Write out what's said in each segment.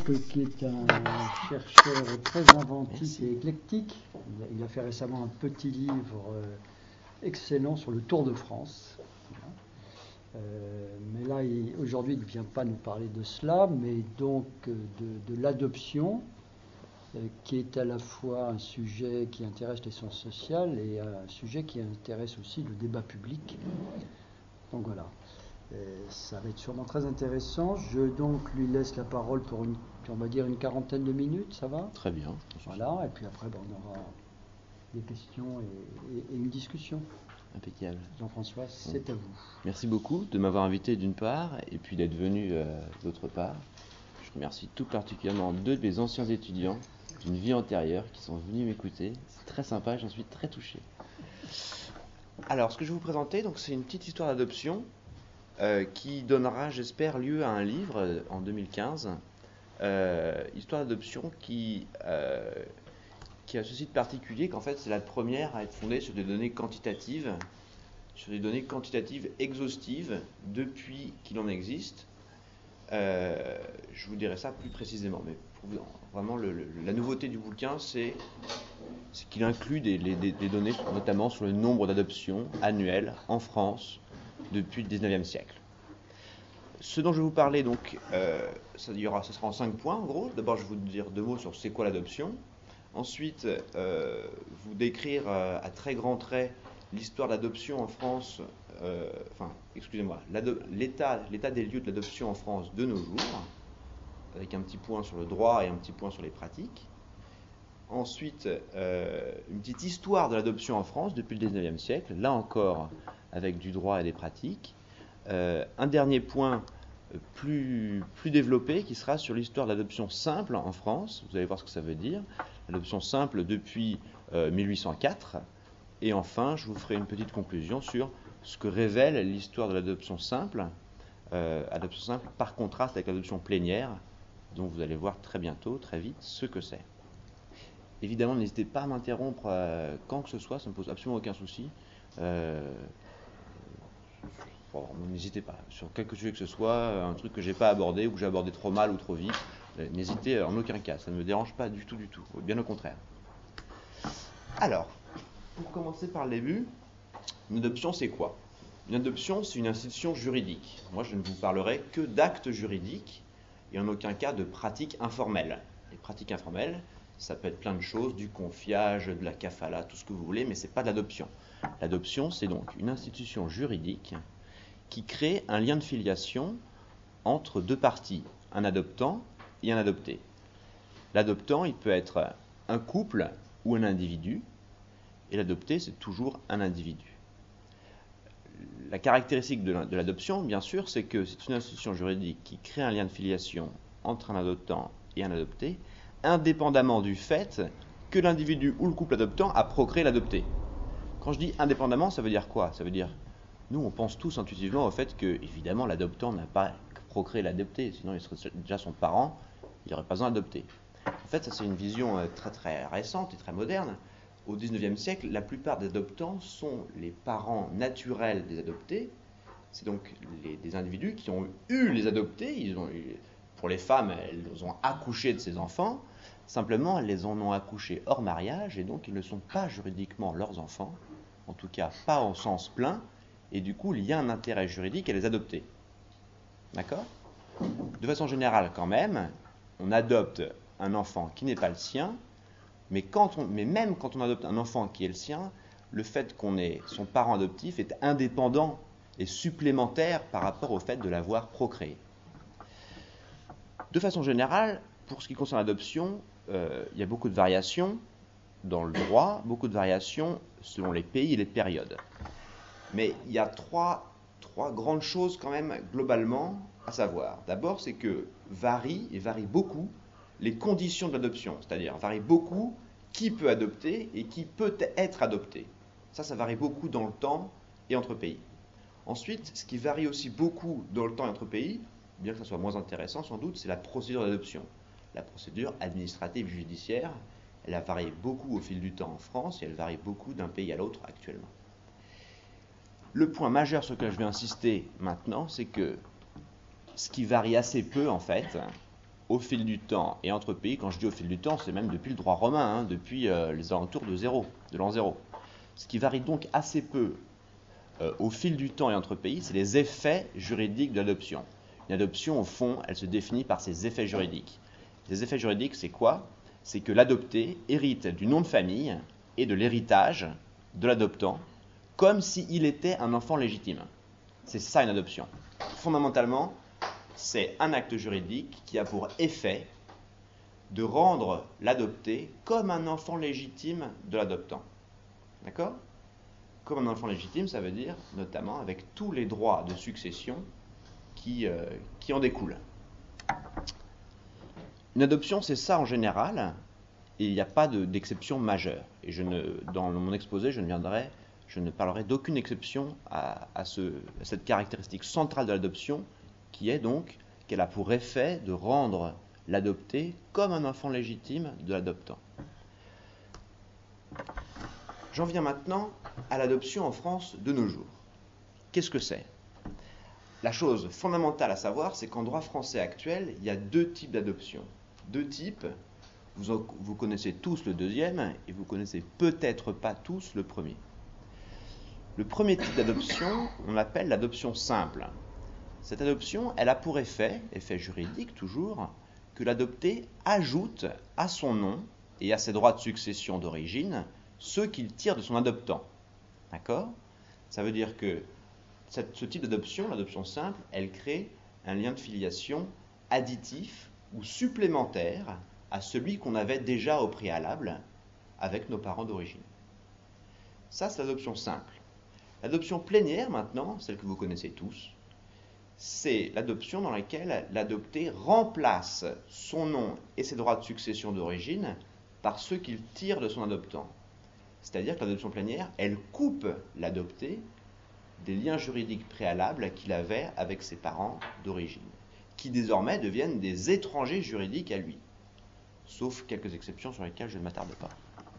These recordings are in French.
qui est un chercheur très inventif et éclectique. Il a fait récemment un petit livre excellent sur le Tour de France. Mais là, aujourd'hui, il ne vient pas nous parler de cela, mais donc de l'adoption, qui est à la fois un sujet qui intéresse les sciences sociales et un sujet qui intéresse aussi le débat public. Donc voilà, ça va être sûrement très intéressant. Je donc lui laisse la parole pour on va dire une quarantaine de minutes, ça va? Très bien. Voilà, et puis après on aura des questions et une discussion. Impeccable. Jean-François, c'est à vous. Merci beaucoup de m'avoir invité d'une part et puis d'être venu d'autre part. Je remercie tout particulièrement deux de mes anciens étudiants d'une vie antérieure qui sont venus m'écouter. C'est très sympa, j'en suis très touché. Alors, ce que je vais vous présenter, donc, c'est une petite histoire d'adoption qui donnera, j'espère, lieu à un livre en 2015. Histoire d'adoption qui a ceci de particulier qu'en fait c'est la première à être fondée sur des données quantitatives, exhaustives depuis qu'il en existe. Je vous dirai ça plus précisément, mais vraiment la nouveauté du bouquin, c'est qu'il inclut des données notamment sur le nombre d'adoptions annuelles en France depuis le 19e siècle. Ce dont je vais vous parler, donc, ça sera en 5 points en gros. D'abord, je vais vous dire 2 mots sur c'est quoi l'adoption. Ensuite, vous décrire à très grands traits l'histoire de l'adoption en France, l'état des lieux de l'adoption en France de nos jours, avec un petit point sur le droit et un petit point sur les pratiques. Ensuite, une petite histoire de l'adoption en France depuis le 19e siècle, là encore avec du droit et des pratiques. Un dernier point plus développé qui sera sur l'histoire de l'adoption simple en France. Vous allez voir ce que ça veut dire. L'adoption simple depuis 1804. Et enfin, je vous ferai une petite conclusion sur ce que révèle l'histoire de l'adoption simple par contraste avec l'adoption plénière, dont vous allez voir très bientôt, très vite, ce que c'est. Évidemment, n'hésitez pas à m'interrompre quand que ce soit, ça ne me pose absolument aucun souci. N'hésitez pas, sur quelque sujet que ce soit, un truc que j'ai pas abordé ou que j'ai abordé trop mal ou trop vite, n'hésitez en aucun cas, ça ne me dérange pas du tout, bien au contraire. Alors, pour commencer par le début, une adoption c'est quoi? Une adoption c'est une institution juridique. Moi je ne vous parlerai que d'actes juridiques et en aucun cas de pratiques informelles. Les pratiques informelles, ça peut être plein de choses, du confiage, de la kafala, tout ce que vous voulez, mais c'est pas de l'adoption. L'adoption c'est donc une institution juridique qui crée un lien de filiation entre deux parties, un adoptant et un adopté. L'adoptant, il peut être un couple ou un individu, et l'adopté, c'est toujours un individu. La caractéristique de l'adoption, bien sûr, c'est que c'est une institution juridique qui crée un lien de filiation entre un adoptant et un adopté, indépendamment du fait que l'individu ou le couple adoptant a procréé l'adopté. Quand je dis indépendamment, ça veut dire quoi? Ça veut dire nous, on pense tous intuitivement au fait que, évidemment, l'adoptant n'a pas procréé l'adopté, sinon il serait déjà son parent, il n'aurait pas besoin d'adopter. En fait, ça c'est une vision très très récente et très moderne. Au XIXe siècle, la plupart des adoptants sont les parents naturels des adoptés. C'est donc des individus qui ont eu les adoptés. Pour les femmes, elles ont accouché de ces enfants. Simplement, elles les en ont accouchés hors mariage et donc ils ne sont pas juridiquement leurs enfants, en tout cas pas au sens plein. Et du coup, il y a un intérêt juridique à les adopter. D'accord? De façon générale, quand même, on adopte un enfant qui n'est pas le sien, mais même quand on adopte un enfant qui est le sien, le fait qu'on ait son parent adoptif est indépendant et supplémentaire par rapport au fait de l'avoir procréé. De façon générale, pour ce qui concerne l'adoption, il y a beaucoup de variations dans le droit, beaucoup de variations selon les pays et les périodes. Mais il y a trois grandes choses quand même globalement à savoir. D'abord, c'est que varient beaucoup les conditions de l'adoption, c'est-à-dire varie beaucoup qui peut adopter et qui peut être adopté. Ça varie beaucoup dans le temps et entre pays. Ensuite, ce qui varie aussi beaucoup dans le temps et entre pays, bien que ça soit moins intéressant sans doute, c'est la procédure d'adoption. La procédure administrative et judiciaire, elle a varié beaucoup au fil du temps en France et elle varie beaucoup d'un pays à l'autre actuellement. Le point majeur sur lequel je vais insister maintenant, c'est que ce qui varie assez peu en fait, au fil du temps et entre pays. Quand je dis au fil du temps, c'est même depuis le droit romain, depuis les alentours de l'an 0. Ce qui varie donc assez peu au fil du temps et entre pays, c'est les effets juridiques de l'adoption. Une adoption, au fond, elle se définit par ses effets juridiques. Les effets juridiques, c'est quoi? C'est que l'adopté hérite du nom de famille et de l'héritage de l'adoptant, comme s'il était un enfant légitime. C'est ça une adoption. Fondamentalement, c'est un acte juridique qui a pour effet de rendre l'adopté comme un enfant légitime de l'adoptant. D'accord? Comme un enfant légitime, ça veut dire notamment avec tous les droits de succession qui en découlent. Une adoption, c'est ça en général, et il n'y a pas d'exception majeure. Et dans mon exposé, je ne parlerai d'aucune exception à cette caractéristique centrale de l'adoption, qui est donc qu'elle a pour effet de rendre l'adopté comme un enfant légitime de l'adoptant. J'en viens maintenant à l'adoption en France de nos jours. Qu'est-ce que c'est? La chose fondamentale à savoir, c'est qu'en droit français actuel, il y a deux types d'adoption. Deux types, vous connaissez tous le deuxième, et vous connaissez peut-être pas tous le premier. Le premier type d'adoption, on l'appelle l'adoption simple. Cette adoption, elle a pour effet juridique toujours, que l'adopté ajoute à son nom et à ses droits de succession d'origine ceux qu'il tire de son adoptant. D'accord? Ça veut dire que ce type d'adoption, l'adoption simple, elle crée un lien de filiation additif ou supplémentaire à celui qu'on avait déjà au préalable avec nos parents d'origine. Ça, c'est l'adoption simple. L'adoption plénière, maintenant, celle que vous connaissez tous, c'est l'adoption dans laquelle l'adopté remplace son nom et ses droits de succession d'origine par ceux qu'il tire de son adoptant. C'est-à-dire que l'adoption plénière, elle coupe l'adopté des liens juridiques préalables qu'il avait avec ses parents d'origine, qui désormais deviennent des étrangers juridiques à lui, sauf quelques exceptions sur lesquelles je ne m'attarde pas.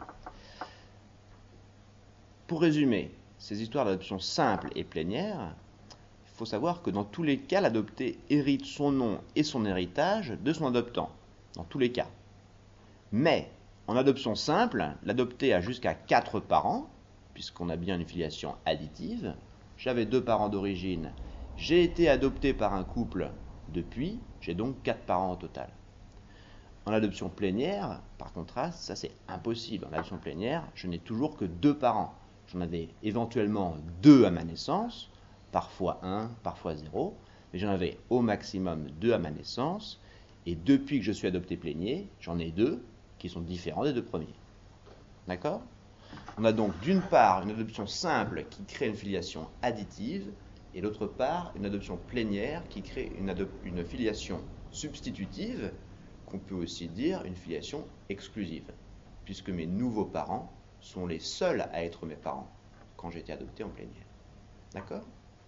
Pour résumer, ces histoires d'adoption simple et plénière, il faut savoir que dans tous les cas, l'adopté hérite son nom et son héritage de son adoptant, dans tous les cas. Mais en adoption simple, l'adopté a jusqu'à 4 parents, puisqu'on a bien une filiation additive. J'avais 2 parents d'origine, j'ai été adopté par un couple depuis, j'ai donc 4 parents au total. En adoption plénière, par contraste, ça c'est impossible. En adoption plénière, je n'ai toujours que 2 parents. J'en avais éventuellement 2 à ma naissance, parfois 1, parfois 0, mais j'en avais au maximum 2 à ma naissance, et depuis que je suis adopté plénier, j'en ai 2 qui sont différents des 2 premiers. D'accord? On a donc d'une part une adoption simple qui crée une filiation additive, et d'autre part une adoption plénière qui crée une filiation substitutive, qu'on peut aussi dire une filiation exclusive, puisque mes nouveaux parents sont les seuls à être mes parents quand j'ai été adopté en plénière. D'accord?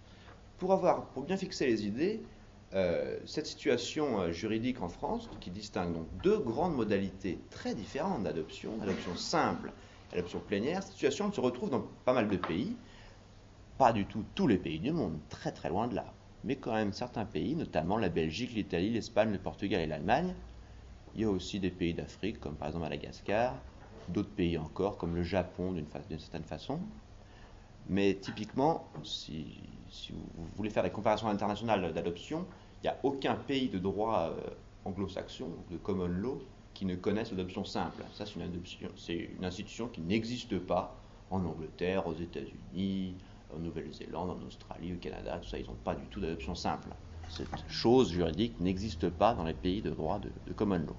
Pour bien fixer les idées, cette situation juridique en France, qui distingue donc 2 grandes modalités très différentes d'adoption, l'adoption simple et l'adoption plénière, cette situation se retrouve dans pas mal de pays, pas du tout tous les pays du monde, très très loin de là, mais quand même certains pays, notamment la Belgique, l'Italie, l'Espagne, le Portugal et l'Allemagne. Il y a aussi des pays d'Afrique, comme par exemple Madagascar, d'autres pays encore, comme le Japon d'une certaine façon. Mais typiquement, si vous voulez faire des comparaisons internationales d'adoption, il n'y a aucun pays de droit anglo-saxon, de common law, qui ne connaisse l'adoption simple. Ça, c'est une institution qui n'existe pas en Angleterre, aux États-Unis, en Nouvelle-Zélande, en Australie, au Canada, tout ça, ils n'ont pas du tout d'adoption simple. Cette chose juridique n'existe pas dans les pays de droit de common law.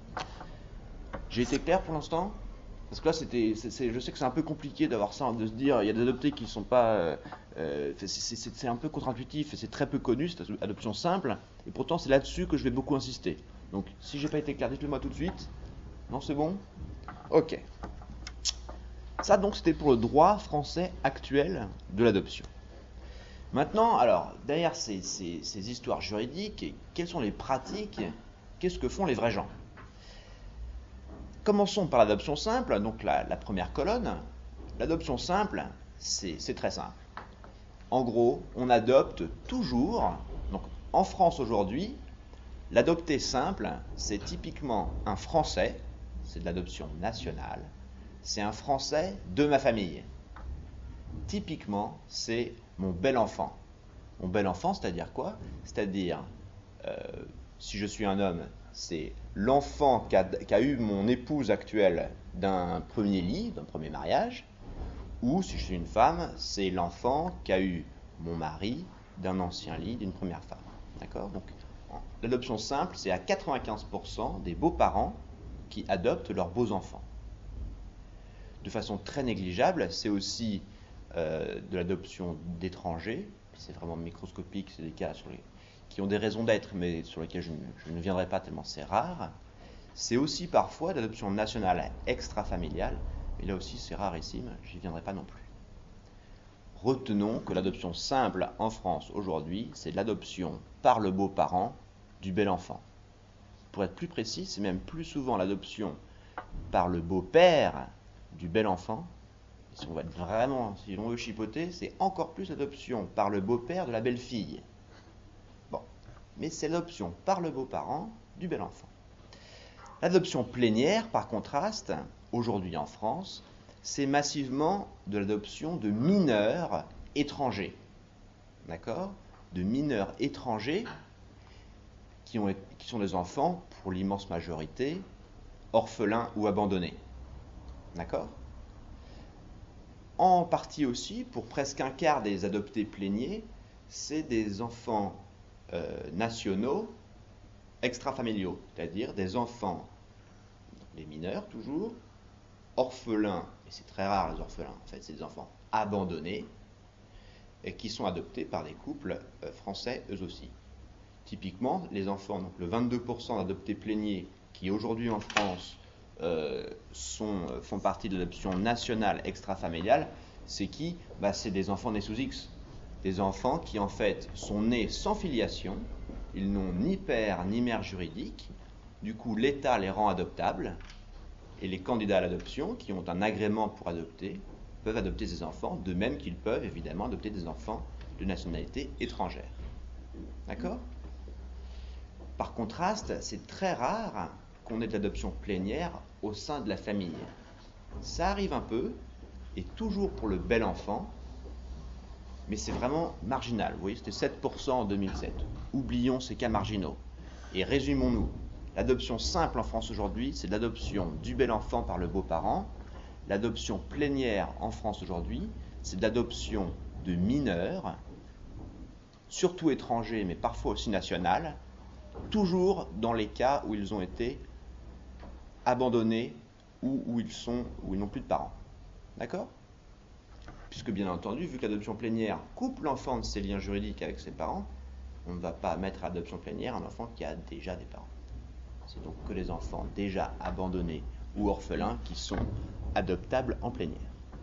J'ai été clair pour l'instant? Parce que là, je sais que c'est un peu compliqué d'avoir ça, de se dire, il y a des adoptés qui ne sont pas... c'est un peu contre-intuitif et c'est très peu connu, cette adoption simple, et pourtant c'est là-dessus que je vais beaucoup insister. Donc, si j'ai pas été clair, dites-le moi tout de suite. Non, c'est bon? Ok. Ça, donc, c'était pour le droit français actuel de l'adoption. Maintenant, alors, derrière ces histoires juridiques, quelles sont les pratiques? Qu'est-ce que font les vrais gens? Commençons par l'adoption simple, donc la première colonne. L'adoption simple, c'est très simple. En gros, on adopte toujours, donc en France aujourd'hui, L'adopté simple, c'est typiquement un Français, c'est de l'adoption nationale, c'est un Français de ma famille. Typiquement, c'est mon bel enfant. Mon bel enfant, c'est-à-dire quoi? C'est-à-dire, si je suis un homme, c'est l'enfant qu'a eu mon épouse actuelle d'un premier lit, d'un premier mariage, ou si je suis une femme, c'est l'enfant qu'a eu mon mari d'un ancien lit, d'une première femme. D'accord? Donc, l'adoption simple, c'est à 95% des beaux-parents qui adoptent leurs beaux-enfants. De façon très négligeable, c'est aussi de l'adoption d'étrangers. C'est vraiment microscopique, c'est des cas qui ont des raisons d'être, mais sur lesquels je ne viendrai pas tellement c'est rare. C'est aussi parfois de l'adoption nationale extra-familiale, mais là aussi c'est rarissime, j'y viendrai pas non plus. Retenons que l'adoption simple en France aujourd'hui, c'est l'adoption par le beau-parent du bel enfant. Pour être plus précis, c'est même plus souvent l'adoption par le beau-père du bel enfant. Si on va être vraiment, si on veut chipoter, c'est encore plus l'adoption par le beau-père de la belle-fille. Bon, mais c'est l'adoption par le beau-parent du bel enfant. L'adoption plénière, par contraste, aujourd'hui en France, c'est massivement de l'adoption de mineurs étrangers. D'accord? De mineurs étrangers qui sont des enfants, pour l'immense majorité, orphelins ou abandonnés. D'accord? En partie aussi, pour presque un quart des adoptés pléniers, c'est des enfants nationaux extrafamiliaux, c'est-à-dire des enfants, des mineurs toujours, orphelins, et c'est très rare les orphelins, en fait, c'est des enfants abandonnés, et qui sont adoptés par des couples français eux aussi. Typiquement, les enfants, donc le 22% d'adoptés pléniers qui aujourd'hui en France font partie de l'adoption nationale extrafamiliale, c'est qui? C'est des enfants nés sous X. Des enfants qui en fait sont nés sans filiation, ils n'ont ni père ni mère juridique, du coup l'État les rend adoptables, et les candidats à l'adoption, qui ont un agrément pour adopter, peuvent adopter ces enfants, de même qu'ils peuvent évidemment adopter des enfants de nationalité étrangère. D'accord? Par contraste, c'est très rare qu'on ait de l'adoption plénière au sein de la famille. Ça arrive un peu, et toujours pour le bel enfant, mais c'est vraiment marginal. Vous voyez, c'était 7% en 2007. Oublions ces cas marginaux. Et résumons-nous. L'adoption simple en France aujourd'hui, c'est l'adoption du bel enfant par le beau-parent. L'adoption plénière en France aujourd'hui, c'est l'adoption de mineurs, surtout étrangers, mais parfois aussi nationales, toujours dans les cas où ils ont été abandonnés ou où ils n'ont plus de parents. D'accord? Puisque bien entendu, vu que l'adoption plénière coupe l'enfant de ses liens juridiques avec ses parents, on ne va pas mettre à l'adoption plénière un enfant qui a déjà des parents. C'est donc que les enfants déjà abandonnés ou orphelins qui sont adoptables en plénière.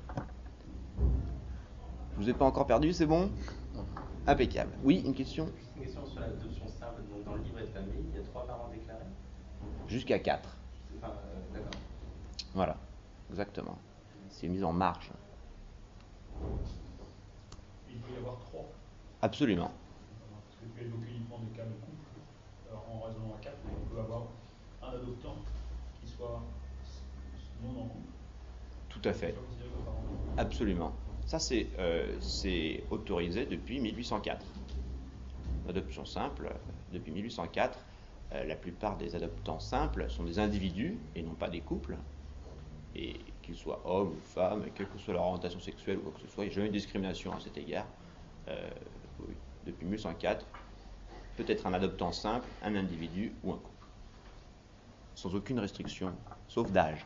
Je vous ai pas encore perdu, c'est bon? Impeccable. Oui, une question? Une question sur l'adoption simple. Donc, dans le livret de famille, il y a 3 parents déclarés? Jusqu'à 4. Enfin, d'accord. Voilà, exactement. C'est mis en marge. Il peut y avoir 3. Absolument. Parce que tu évoques uniquement des cas de couple. En raisonnant à 4, on peut avoir un adoptant qui soit non en couple. Tout à fait. Absolument. Ça, c'est autorisé depuis 1804. L'adoption simple, depuis 1804, la plupart des adoptants simples sont des individus et non pas des couples. Et qu'ils soient hommes ou femmes, quelle que soit leur orientation sexuelle ou quoi que ce soit, il n'y a jamais eu de discrimination à cet égard. Oui, depuis 1804, peut-être un adoptant simple, un individu ou un couple. Sans aucune restriction, sauf d'âge.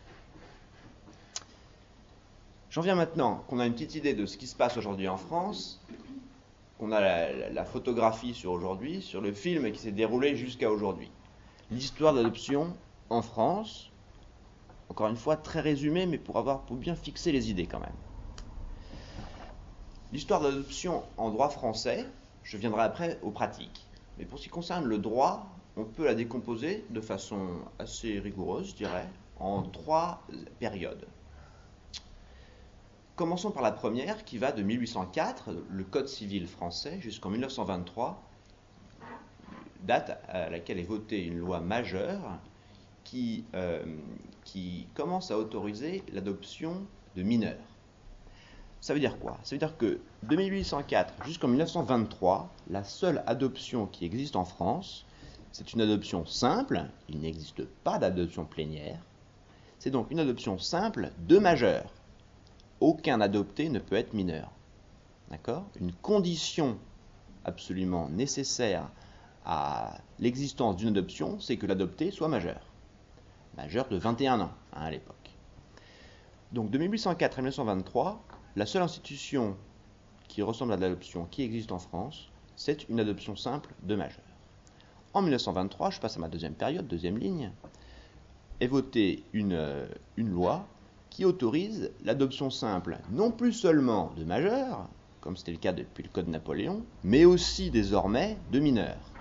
J'en viens maintenant qu'on a une petite idée de ce qui se passe aujourd'hui en France, qu'on a la photographie sur aujourd'hui, sur le film qui s'est déroulé jusqu'à aujourd'hui. L'histoire de l'adoption en France, encore une fois très résumée, mais pour bien fixer les idées quand même. L'histoire de l'adoption en droit français, je viendrai après aux pratiques. Mais pour ce qui concerne le droit, on peut la décomposer de façon assez rigoureuse, je dirais, en 3 périodes. Commençons par la première qui va de 1804, le Code civil français, jusqu'en 1923, date à laquelle est votée une loi majeure qui commence à autoriser l'adoption de mineurs. Ça veut dire quoi? Ça veut dire que de 1804 jusqu'en 1923, la seule adoption qui existe en France, c'est une adoption simple, il n'existe pas d'adoption plénière, c'est donc une adoption simple de majeur. Aucun adopté ne peut être mineur. D'accord? Une condition absolument nécessaire à l'existence d'une adoption, c'est que l'adopté soit majeur. Majeur de 21 ans à l'époque. Donc de 1804 à 1923, la seule institution qui ressemble à l'adoption qui existe en France, c'est une adoption simple de majeur. En 1923, je passe à ma deuxième période, deuxième ligne, est votée une loi qui autorise l'adoption simple non plus seulement de majeurs, comme c'était le cas depuis le Code Napoléon, mais aussi désormais de mineurs.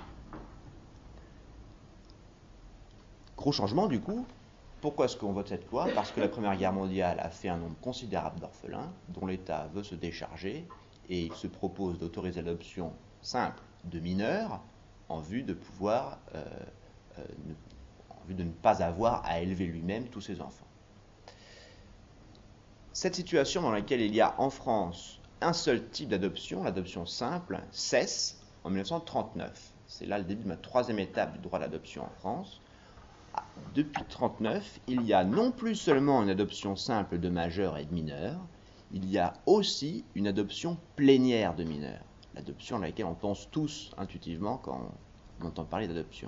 Gros changement du coup. Pourquoi est-ce qu'on vote cette loi? Parce que la Première Guerre mondiale a fait un nombre considérable d'orphelins dont l'État veut se décharger et il se propose d'autoriser l'adoption simple de mineurs en vue de pouvoir, en vue de ne pas avoir à élever lui-même tous ses enfants. Cette situation dans laquelle il y a en France un seul type d'adoption, l'adoption simple, cesse en 1939. C'est là le début de ma troisième étape du droit à l'adoption en France. Depuis 1939, il y a non plus seulement une adoption simple de majeurs et de mineurs, il y a aussi une adoption plénière de mineurs, l'adoption à laquelle on pense tous intuitivement quand on entend parler d'adoption.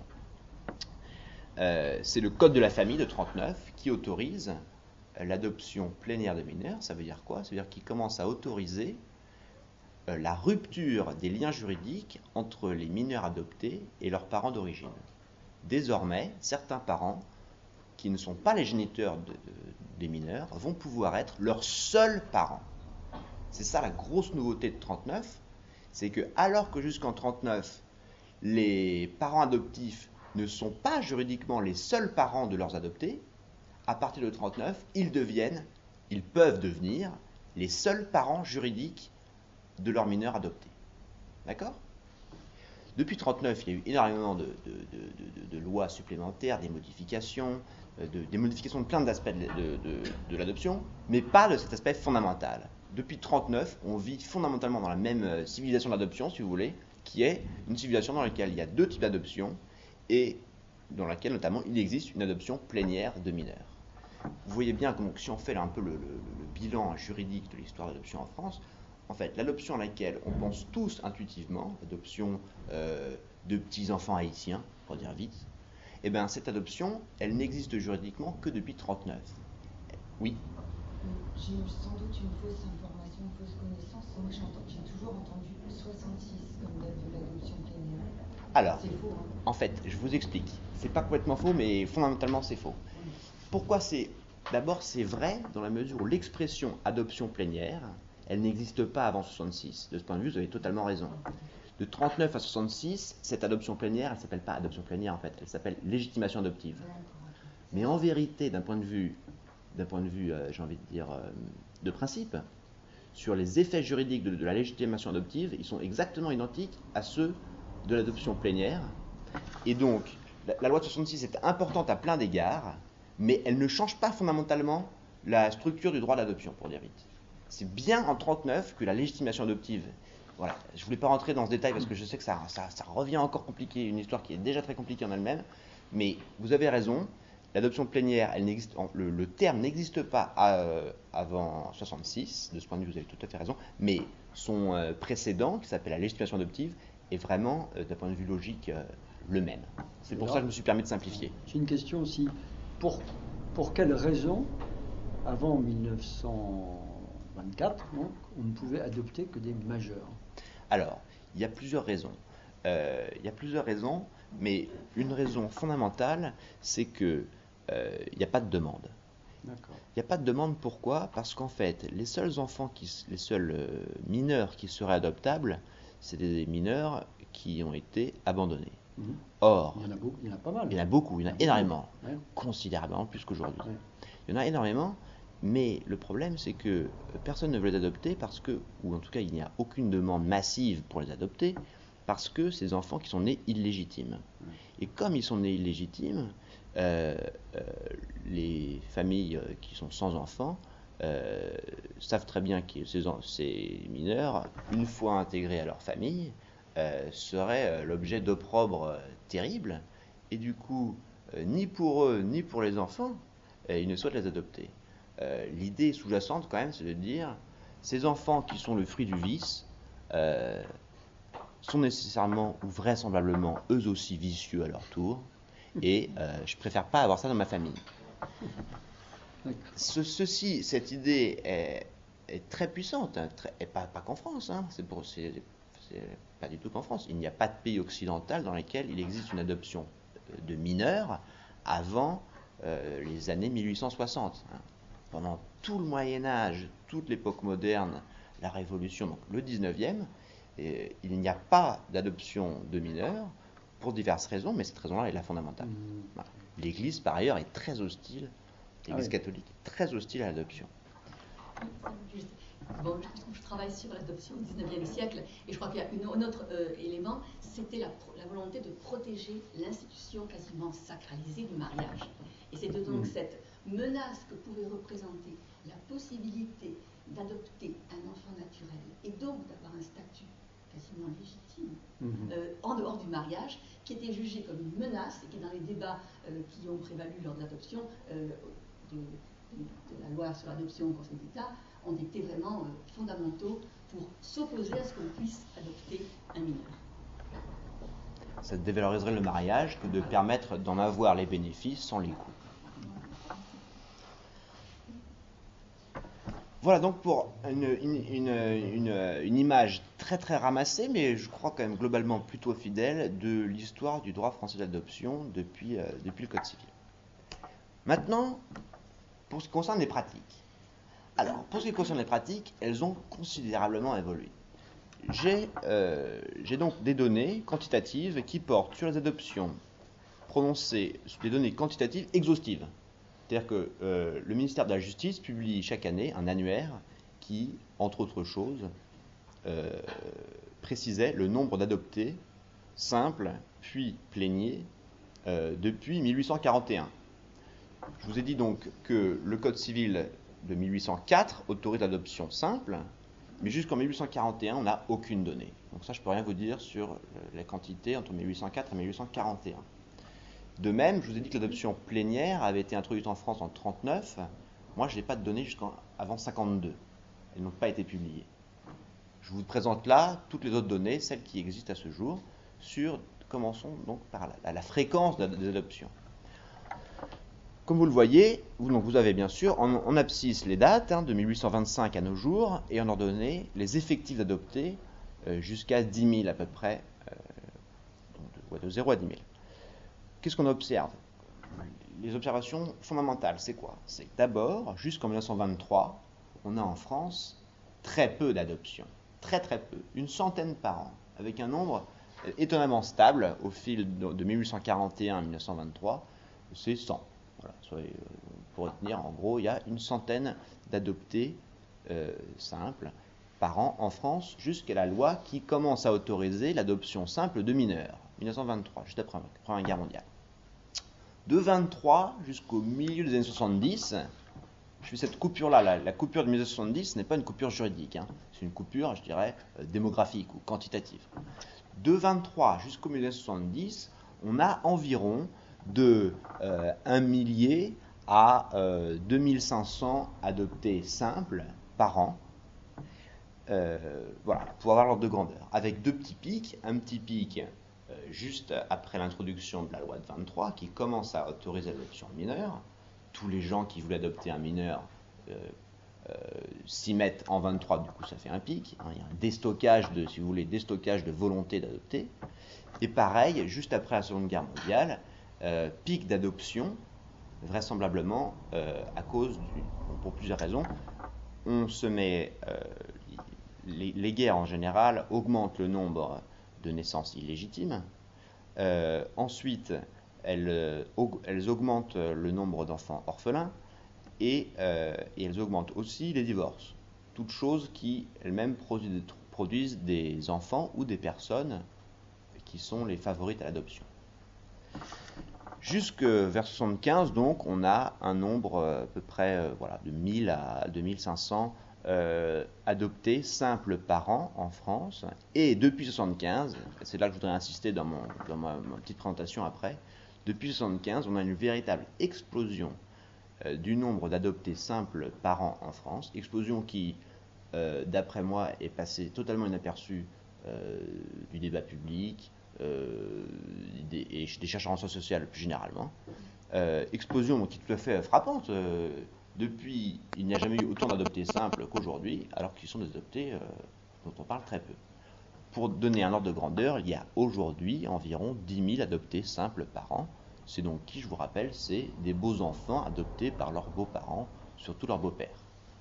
C'est le Code de la famille de 1939 qui autorise l'adoption plénière de mineurs. Ça veut dire quoi? Ça veut dire qu'il commence à autoriser la rupture des liens juridiques entre les mineurs adoptés et leurs parents d'origine. Désormais, certains parents qui ne sont pas les géniteurs des mineurs vont pouvoir être leurs seuls parents. C'est ça la grosse nouveauté de 1939, c'est que alors que jusqu'en 1939, les parents adoptifs ne sont pas juridiquement les seuls parents de leurs adoptés, à partir de 1939, ils peuvent devenir les seuls parents juridiques de leurs mineurs adoptés. D'accord ? Depuis 1939, il y a eu énormément de lois supplémentaires, des modifications de plein d'aspects de l'adoption, mais pas de cet aspect fondamental. Depuis 1939, on vit fondamentalement dans la même civilisation d'adoption, si vous voulez, qui est une civilisation dans laquelle il y a deux types d'adoption et dans laquelle notamment il existe une adoption plénière de mineurs. Vous voyez bien que si on fait là un peu le bilan juridique de l'histoire de l'adoption en France, en fait, l'adoption à laquelle on pense tous intuitivement, l'adoption de petits-enfants haïtiens, pour dire vite, eh bien, cette adoption, elle n'existe juridiquement que depuis 1939. Oui. J'ai eu sans doute une fausse information, une fausse connaissance. Moi, j'ai toujours entendu 66 comme date de l'adoption plénière. Alors, c'est faux, hein. En fait, je vous explique. C'est pas complètement faux, mais fondamentalement, c'est faux. Pourquoi c'est... D'abord, c'est vrai dans la mesure où l'expression adoption plénière, elle n'existe pas avant 66. De ce point de vue, vous avez totalement raison. De 1939 à 66, cette adoption plénière, elle ne s'appelle pas adoption plénière en fait, elle s'appelle légitimation adoptive. Mais en vérité, d'un point de vue, j'ai envie de dire, de principe, sur les effets juridiques de la légitimation adoptive, ils sont exactement identiques à ceux de l'adoption plénière. Et donc, la loi de 66 est importante à plein d'égards, mais elle ne change pas fondamentalement la structure du droit d'adoption, pour dire vite. C'est bien en 1939 que la légitimation adoptive... Voilà, je ne voulais pas rentrer dans ce détail parce que je sais que ça revient encore compliqué, une histoire qui est déjà très compliquée en elle-même, mais vous avez raison, l'adoption plénière, le terme n'existe pas avant 66, de ce point de vue vous avez tout à fait raison, mais son précédent, qui s'appelle la légitimation adoptive, est vraiment, d'un point de vue logique, le même. C'est pour ça que je me suis permis de simplifier. J'ai une question aussi. Pour quelles raisons, avant 1924, donc, on ne pouvait adopter que des majeurs? Alors, il y a plusieurs raisons. Mais une raison fondamentale, c'est que il n'y a pas de demande. D'accord. Il n'y a pas de demande, pourquoi? Parce qu'en fait, les seuls mineurs qui seraient adoptables, c'est des mineurs qui ont été abandonnés. Mmh. Or, il y en a pas mal. Il y en a beaucoup, il y en a énormément, ouais. Considérablement plus qu'aujourd'hui. Ouais. Il y en a énormément, mais le problème c'est que personne ne veut les adopter parce que, ou en tout cas il n'y a aucune demande massive pour les adopter, parce que ces enfants qui sont nés illégitimes. Et comme ils sont nés illégitimes, les familles qui sont sans enfants savent très bien que ces mineurs, une fois intégrés à leur famille, seraient l'objet d'opprobre terribles, et du coup, ni pour eux, ni pour les enfants, ils ne souhaitent les adopter. L'idée sous-jacente, quand même, c'est de dire, ces enfants qui sont le fruit du vice, sont nécessairement ou vraisemblablement eux aussi vicieux à leur tour, et je préfère pas avoir ça dans ma famille. Cette idée est très puissante, hein, et pas qu'en France, hein, c'est pas du tout qu'en France. Il n'y a pas de pays occidental dans lequel il existe une adoption de mineurs avant les années 1860. Hein. Pendant tout le Moyen-Âge, toute l'époque moderne, la Révolution, donc le 19e, il n'y a pas d'adoption de mineurs pour diverses raisons, mais cette raison-là est la fondamentale. Voilà. L'Église, par ailleurs, est très hostile, l'Église catholique est très hostile à l'adoption. Bon, je travaille sur l'adoption au XIXe siècle, et je crois qu'il y a un autre élément, c'était la volonté de protéger l'institution quasiment sacralisée du mariage. Et c'est donc cette menace que pouvait représenter la possibilité d'adopter un enfant naturel, et donc d'avoir un statut quasiment légitime en dehors du mariage, qui était jugé comme une menace, et qui dans les débats qui ont prévalu lors de l'adoption, de la loi sur l'adoption au Conseil d'État, ont été vraiment fondamentaux pour s'opposer à ce qu'on puisse adopter un mineur. Ça dévaloriserait le mariage que de permettre d'en avoir les bénéfices sans les coûts. Voilà donc pour une image très très ramassée, mais je crois quand même globalement plutôt fidèle, de l'histoire du droit français d'adoption depuis le Code civil. Maintenant, pour ce qui concerne les pratiques. Alors, pour ce qui concerne les pratiques, elles ont considérablement évolué. J'ai donc des données quantitatives qui portent sur les adoptions prononcées, des données quantitatives exhaustives. C'est-à-dire que le ministère de la Justice publie chaque année un annuaire qui, entre autres choses, précisait le nombre d'adoptés simples puis pléniers depuis 1841. Je vous ai dit donc que le Code civil de 1804 autorise l'adoption simple, mais jusqu'en 1841, on n'a aucune donnée. Donc ça, je ne peux rien vous dire sur la quantité entre 1804 et 1841. De même, je vous ai dit que l'adoption plénière avait été introduite en France en 1939. Moi, je n'ai pas de données jusqu'avant 1952. Elles n'ont pas été publiées. Je vous présente là toutes les autres données, celles qui existent à ce jour, commençons donc par la fréquence des adoptions. Comme vous le voyez, vous avez bien sûr en abscisse les dates de 1825 à nos jours, et en ordonnée les effectifs adoptés jusqu'à 10 000 à peu près, de 0 à 10 000. Qu'est-ce qu'on observe ? Les observations fondamentales, c'est quoi ? C'est que d'abord, jusqu'en 1923, on a en France très peu d'adoptions, très très peu, une centaine par an, avec un nombre étonnamment stable au fil de 1841 à 1923, c'est 100. Voilà, pour retenir, en gros, il y a une centaine d'adoptés simples par an en France, jusqu'à la loi qui commence à autoriser l'adoption simple de mineurs, 1923, juste après la Première Guerre mondiale. De 23 jusqu'au milieu des années 70, je fais cette coupure-là, la coupure de 1970, ce n'est pas une coupure juridique, hein, c'est une coupure, je dirais, démographique ou quantitative. De 23 jusqu'au milieu des années 70, on a environ de 1 millier à 2500 adoptés simples par an, voilà, pour avoir l'ordre de grandeur, avec deux petits pics, un petit pic juste après l'introduction de la loi de 23 qui commence à autoriser l'adoption mineure. Tous les gens qui voulaient adopter un mineur s'y mettent en 23, du coup ça fait un pic, hein, il y a un déstockage de volonté d'adopter. Et pareil, juste après la Seconde Guerre mondiale, pic d'adoption, vraisemblablement à cause pour plusieurs raisons. On se met, les guerres en général augmentent le nombre de naissances illégitimes. Ensuite, elles augmentent le nombre d'enfants orphelins et elles augmentent aussi les divorces. Toutes choses qui elles-mêmes produisent des enfants ou des personnes qui sont les favorites à l'adoption. Jusque vers 75, donc, on a un nombre à peu près de 1000 à 2500 adoptés simples par an en France. Et depuis 75, c'est là que je voudrais insister dans ma petite présentation après, depuis 75, on a une véritable explosion du nombre d'adoptés simples par an en France, explosion qui, d'après moi, est passée totalement inaperçue du débat public et des chercheurs en sciences sociales plus généralement. Explosion qui est tout à fait frappante. Depuis, il n'y a jamais eu autant d'adoptés simples qu'aujourd'hui, alors qu'ils sont des adoptés dont on parle très peu. Pour donner un ordre de grandeur, il y a aujourd'hui environ 10 000 adoptés simples par an. C'est donc qui, je vous rappelle, c'est des beaux enfants adoptés par leurs beaux-parents, surtout leurs beaux-pères.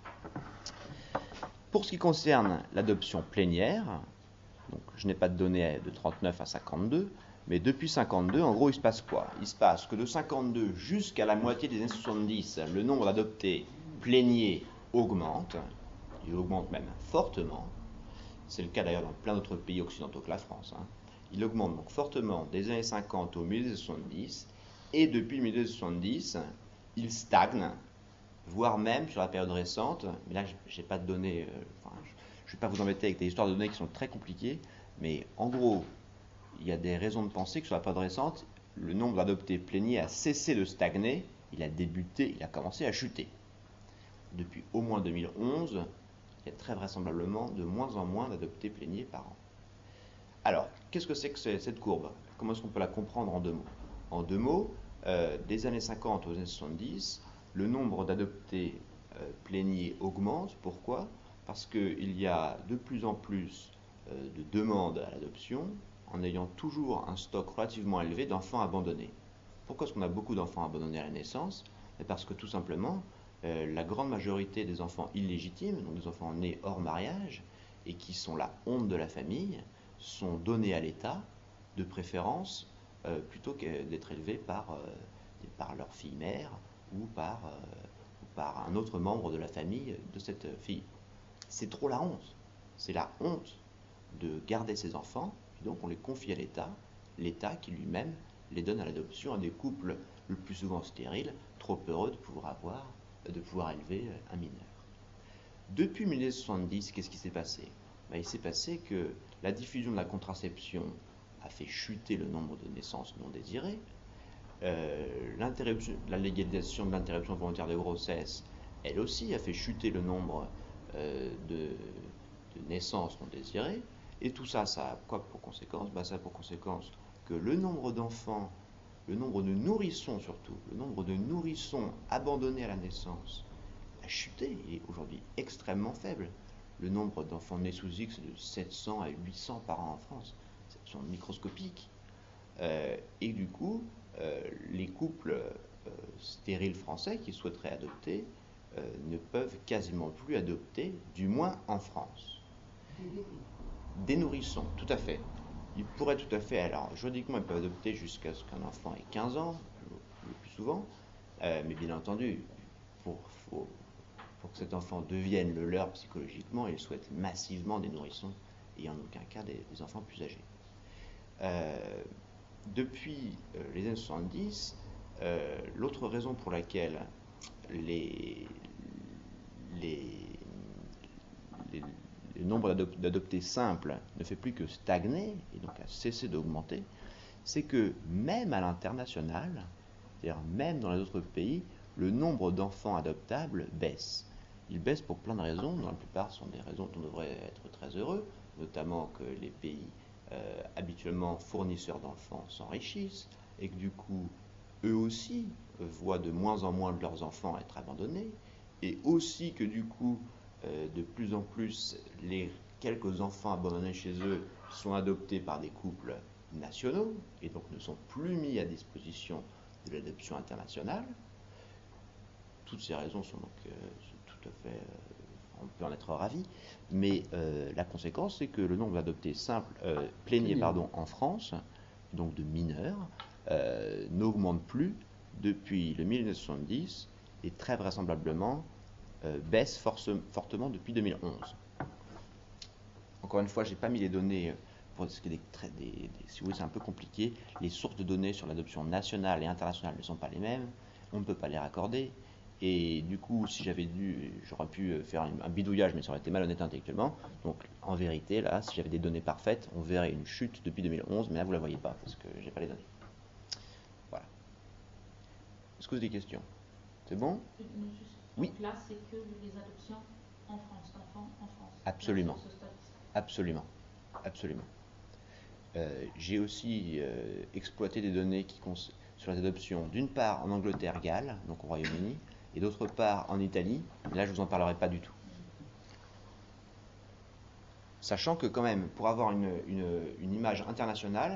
Pour ce qui concerne l'adoption plénière, donc je n'ai pas de données de 39 à 52, mais depuis 52, en gros, il se passe quoi? Il se passe que de 52 jusqu'à la moitié des années 70, le nombre d'adoptés pléniers augmente, il augmente même fortement. C'est le cas d'ailleurs dans plein d'autres pays occidentaux que la France. Il augmente donc fortement des années 50 au milieu des années 70, et depuis le milieu des années 70, il stagne, voire même sur la période récente, mais là je n'ai pas de données, je ne vais pas vous embêter avec des histoires de données qui sont très compliquées, mais en gros, il y a des raisons de penser que sur la période récente, le nombre d'adoptés pléniers a cessé de stagner, il a commencé à chuter. Depuis au moins 2011, il y a très vraisemblablement de moins en moins d'adoptés pléniers par an. Alors, qu'est-ce que c'est que cette courbe? Comment est-ce qu'on peut la comprendre en deux mots? En deux mots, des années 50 aux années 70, le nombre d'adoptés pléniers augmente. Pourquoi? Parce qu'il y a de plus en plus de demandes à l'adoption, en ayant toujours un stock relativement élevé d'enfants abandonnés. Pourquoi est-ce qu'on a beaucoup d'enfants abandonnés à la naissance? Parce que tout simplement, la grande majorité des enfants illégitimes, donc des enfants nés hors mariage, et qui sont la honte de la famille, sont donnés à l'État, de préférence, plutôt que d'être élevés par leur fille-mère ou par un autre membre de la famille de cette fille. C'est trop la honte. C'est la honte de garder ces enfants, et donc on les confie à l'État qui lui-même les donne à l'adoption à des couples le plus souvent stériles, trop heureux de pouvoir élever un mineur. Depuis 1970, qu'est-ce qui s'est passé? Il s'est passé que la diffusion de la contraception a fait chuter le nombre de naissances non désirées. La légalisation de l'interruption volontaire de grossesse, elle aussi, a fait chuter le nombre de naissances non désirées. Et tout ça, ça a quoi pour conséquence? Ça a pour conséquence que le nombre d'enfants, le nombre de nourrissons surtout, le nombre de nourrissons abandonnés à la naissance a chuté. Il est aujourd'hui extrêmement faible. Le nombre d'enfants nés sous X est de 700 à 800 par an en France. C'est microscopique. Et du coup, les couples stériles français qui souhaiteraient adopter ne peuvent quasiment plus adopter, du moins en France. Des nourrissons, tout à fait. Ils pourraient tout à fait, alors juridiquement, ils peuvent adopter jusqu'à ce qu'un enfant ait 15 ans, le plus souvent, mais bien entendu, pour que cet enfant devienne le leur psychologiquement, ils souhaitent massivement des nourrissons et en aucun cas des enfants plus âgés. Depuis les années 70, l'autre raison pour laquelle le nombre d'adoptés simples ne fait plus que stagner, et donc a cessé d'augmenter, c'est que même à l'international, c'est-à-dire même dans les autres pays, le nombre d'enfants adoptables baisse. Il baisse pour plein de raisons, dans la plupart sont des raisons dont on devrait être très heureux, notamment que les pays habituellement fournisseurs d'enfants s'enrichissent, et que du coup, eux aussi voient de moins en moins de leurs enfants être abandonnés, et aussi que du coup, de plus en plus, les quelques enfants abandonnés chez eux sont adoptés par des couples nationaux, et donc ne sont plus mis à disposition de l'adoption internationale. Toutes ces raisons sont donc tout à fait, on peut en être ravi, mais la conséquence, c'est que le nombre d'adoptés simples, pléniers en France, donc de mineurs, n'augmente plus depuis le 1970 et très vraisemblablement baisse fortement depuis 2011. Encore une fois, je n'ai pas mis les données parce que si vous voulez, c'est un peu compliqué. Les sources de données sur l'adoption nationale et internationale ne sont pas les mêmes. On ne peut pas les raccorder. Et du coup, si j'aurais pu faire un bidouillage, mais ça aurait été malhonnête intellectuellement. Donc, en vérité, là, si j'avais des données parfaites, on verrait une chute depuis 2011, mais là, vous ne la voyez pas parce que je n'ai pas les données. Voilà. Est-ce que vous avez des questions? C'est bon? Oui. Donc là, c'est que les adoptions en France, d'enfants en France. Absolument. Absolument. Absolument. J'ai aussi exploité des données sur les adoptions, d'une part en Angleterre, Galles, donc au Royaume-Uni, et d'autre part en Italie. Là, je ne vous en parlerai pas du tout. Sachant que quand même, pour avoir une image internationale,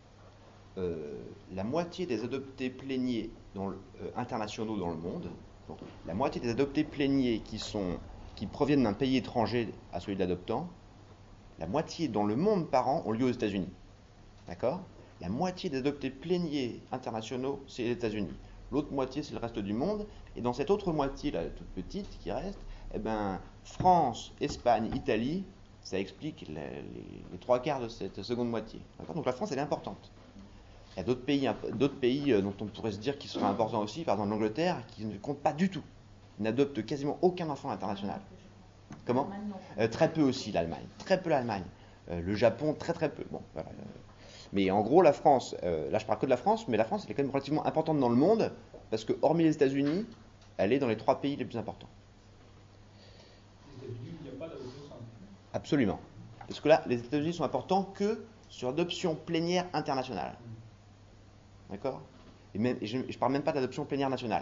la moitié des adoptés pléniers internationaux dans le monde, donc la moitié des adoptés pléniers qui proviennent d'un pays étranger à celui de l'adoptant, la moitié dans le monde par an ont lieu aux États-Unis. D'accord? La moitié des adoptés pléniers internationaux, c'est les États-Unis. L'autre moitié, c'est le reste du monde. Et dans cette autre moitié, là, toute petite, qui reste, France, Espagne, Italie, ça explique les trois quarts de cette seconde moitié. D'accord? Donc la France, elle est importante. Il y a d'autres pays dont on pourrait se dire qu'ils seraient importants aussi, par exemple l'Angleterre, qui ne compte pas du tout. Ils n'adoptent quasiment aucun enfant international. Comment? Très peu aussi l'Allemagne. Très peu l'Allemagne. Le Japon, très très peu. Bon, voilà. Mais en gros, la France, là je parle que de la France, mais la France elle est quand même relativement importante dans le monde, parce que hormis les États-Unis, elle est dans les 3 pays les plus importants. Les États-Unis, il n'y a pas d'adoption simple. Absolument. Parce que là, les États-Unis sont importants que sur l'adoption plénière internationale. D'accord? Et je ne parle même pas d'adoption plénière nationale.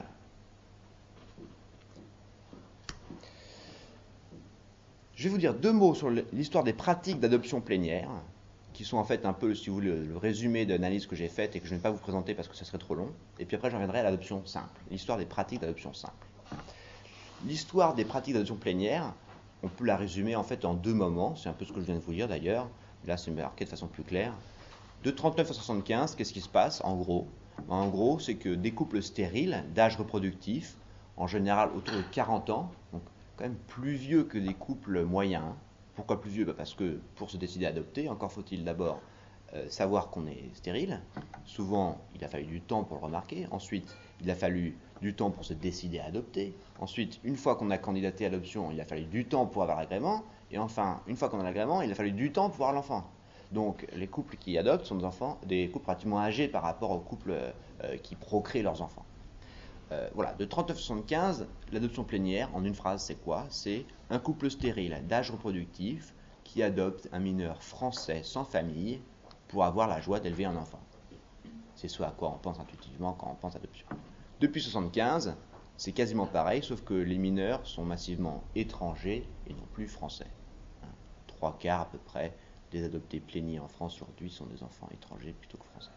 Je vais vous dire 2 mots sur l'histoire des pratiques d'adoption plénière, qui sont en fait un peu, si vous voulez, le résumé de l'analyse que j'ai faite et que je ne vais pas vous présenter parce que ça serait trop long. Et puis après, j'en reviendrai à l'adoption simple, l'histoire des pratiques d'adoption simple. L'histoire des pratiques d'adoption plénière, on peut la résumer en fait en 2 moments. C'est un peu ce que je viens de vous dire d'ailleurs. Là, c'est marqué de façon plus claire. De 39 à 75, qu'est-ce qui se passe en gros? En gros, c'est que des couples stériles d'âge reproductif, en général autour de 40 ans, donc quand même plus vieux que des couples moyens. Pourquoi plus vieux? Parce que pour se décider à adopter, encore faut-il d'abord savoir qu'on est stérile. Souvent, il a fallu du temps pour le remarquer. Ensuite, il a fallu du temps pour se décider à adopter. Ensuite, une fois qu'on a candidaté à l'adoption, il a fallu du temps pour avoir l'agrément. Et enfin, une fois qu'on a l'agrément, il a fallu du temps pour avoir l'enfant. Donc, les couples qui adoptent sont des couples pratiquement âgés par rapport aux couples qui procréent leurs enfants. Voilà, de 39 à 75, l'adoption plénière, en une phrase, c'est quoi? C'est un couple stérile d'âge reproductif qui adopte un mineur français sans famille pour avoir la joie d'élever un enfant. C'est ce à quoi on pense intuitivement quand on pense adoption. Depuis 75, c'est quasiment pareil, sauf que les mineurs sont massivement étrangers et non plus français. 3 quarts à peu près des adoptés pléniers en France aujourd'hui sont des enfants étrangers plutôt que français.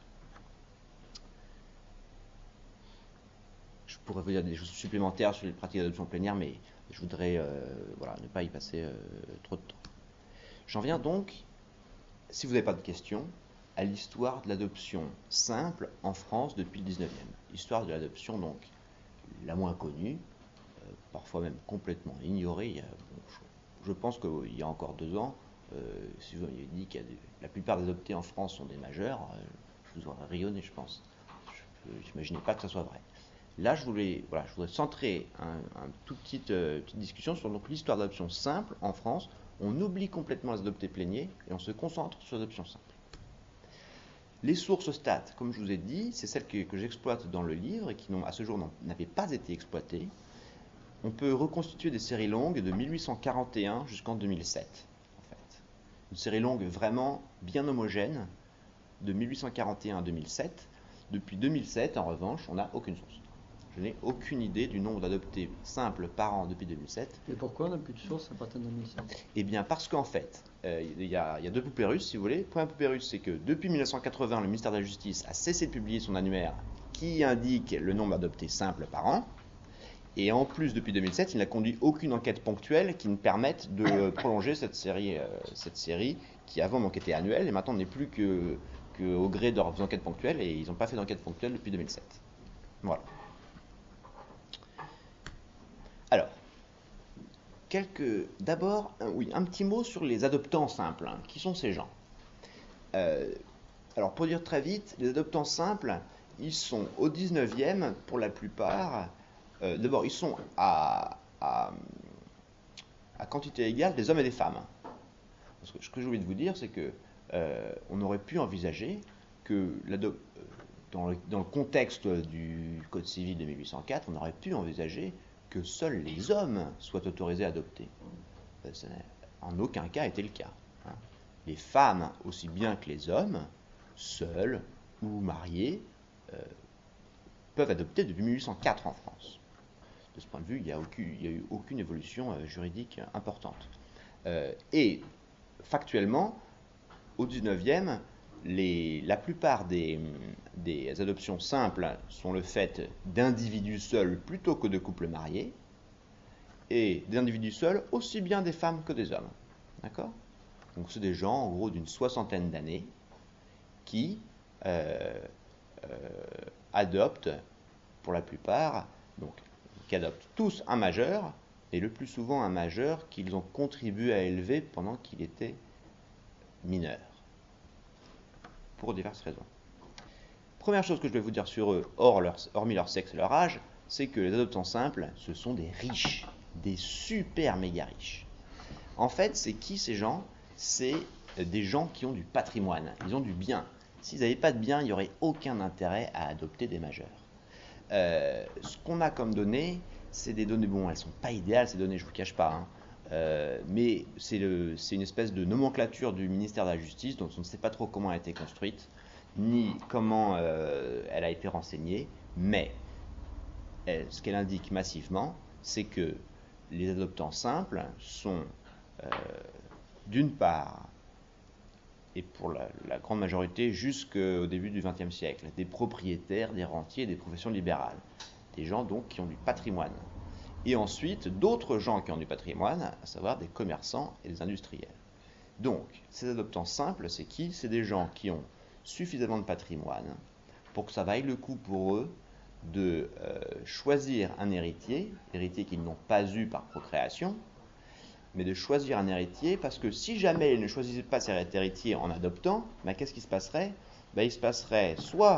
Je pourrais vous dire des choses supplémentaires sur les pratiques d'adoption plénière, mais je voudrais ne pas y passer trop de temps. J'en viens donc, si vous n'avez pas de questions, à l'histoire de l'adoption simple en France depuis le 19e. Histoire de l'adoption donc la moins connue, parfois même complètement ignorée. Je pense qu'il y a encore 2 ans, si vous m'aviez dit que la plupart des adoptés en France sont des majeurs, je vous aurais rayonné, je pense. Je n'imaginais pas que ça soit vrai. Là, je voudrais centrer une toute petite discussion sur l'histoire de l'adoption simple en France. On oublie complètement les adoptés pléniers et on se concentre sur l'adoption simple. Les sources stat, comme je vous ai dit, c'est celles que j'exploite dans le livre et qui, à ce jour, n'avaient pas été exploitées. On peut reconstituer des séries longues de 1841 jusqu'en 2007, en fait. Une série longue vraiment bien homogène, de 1841 à 2007. Depuis 2007, en revanche, on n'a aucune source. Je n'ai aucune idée du nombre d'adoptés simples par an depuis 2007. Et pourquoi on n'a plus de source à partir de 2007? Eh bien, parce qu'en fait, il y a 2 poupées russes, si vous voulez. La première poupée russe, c'est que depuis 1980, le ministère de la Justice a cessé de publier son annuaire qui indique le nombre d'adoptés simples par an. Et en plus, depuis 2007, il n'a conduit aucune enquête ponctuelle qui me permette de prolonger cette série qui avant donc était annuelle et maintenant n'est plus qu'au gré de leurs enquêtes ponctuelles et ils n'ont pas fait d'enquête ponctuelle depuis 2007. Voilà. Alors, d'abord, un petit mot sur les adoptants simples. Qui sont ces gens? Alors, pour dire très vite, les adoptants simples, ils sont au 19e, pour la plupart. D'abord, ils sont à quantité égale des hommes et des femmes. Parce que ce que j'ai oublié de vous dire, c'est que on aurait pu envisager que dans le contexte du Code civil de 1804, on aurait pu envisager que seuls les hommes soient autorisés à adopter. Ça n'a en aucun cas été le cas. Les femmes, aussi bien que les hommes, seuls ou mariés, peuvent adopter depuis 1804 en France. De ce point de vue, il n'y a eu aucune évolution juridique importante. Et factuellement, au 19e, la plupart des adoptions simples sont le fait d'individus seuls plutôt que de couples mariés, et d'individus seuls aussi bien des femmes que des hommes. D'accord ? Donc c'est des gens, en gros, d'une soixantaine d'années qui adoptent, pour la plupart, donc qui adoptent tous un majeur, et le plus souvent un majeur qu'ils ont contribué à élever pendant qu'il était mineur, pour diverses raisons. Première chose que je vais vous dire sur eux, hormis leur sexe et leur âge, c'est que les adoptants simples, ce sont des riches, des super méga riches. En fait, c'est qui ces gens ? C'est des gens qui ont du patrimoine, ils ont du bien. S'ils n'avaient pas de bien, il n'y aurait aucun intérêt à adopter des majeurs. Ce qu'on a comme données, c'est des données, bon, elles ne sont pas idéales ces données, je ne vous cache pas, mais c'est une espèce de nomenclature du ministère de la Justice, dont on ne sait pas trop comment elle a été construite, ni comment elle a été renseignée, mais ce qu'elle indique massivement, c'est que les adoptants simples sont, d'une part, et pour la grande majorité jusqu'au début du XXe siècle, des propriétaires, des rentiers, des professions libérales. Des gens donc qui ont du patrimoine. Et ensuite, d'autres gens qui ont du patrimoine, à savoir des commerçants et des industriels. Donc, ces adoptants simples, c'est qui ? C'est des gens qui ont suffisamment de patrimoine pour que ça vaille le coup pour eux de choisir un héritier qu'ils n'ont pas eu par procréation, mais de choisir un héritier, parce que si jamais ils ne choisissaient pas cet héritier en adoptant, qu'est-ce qui se passerait ? Il se passerait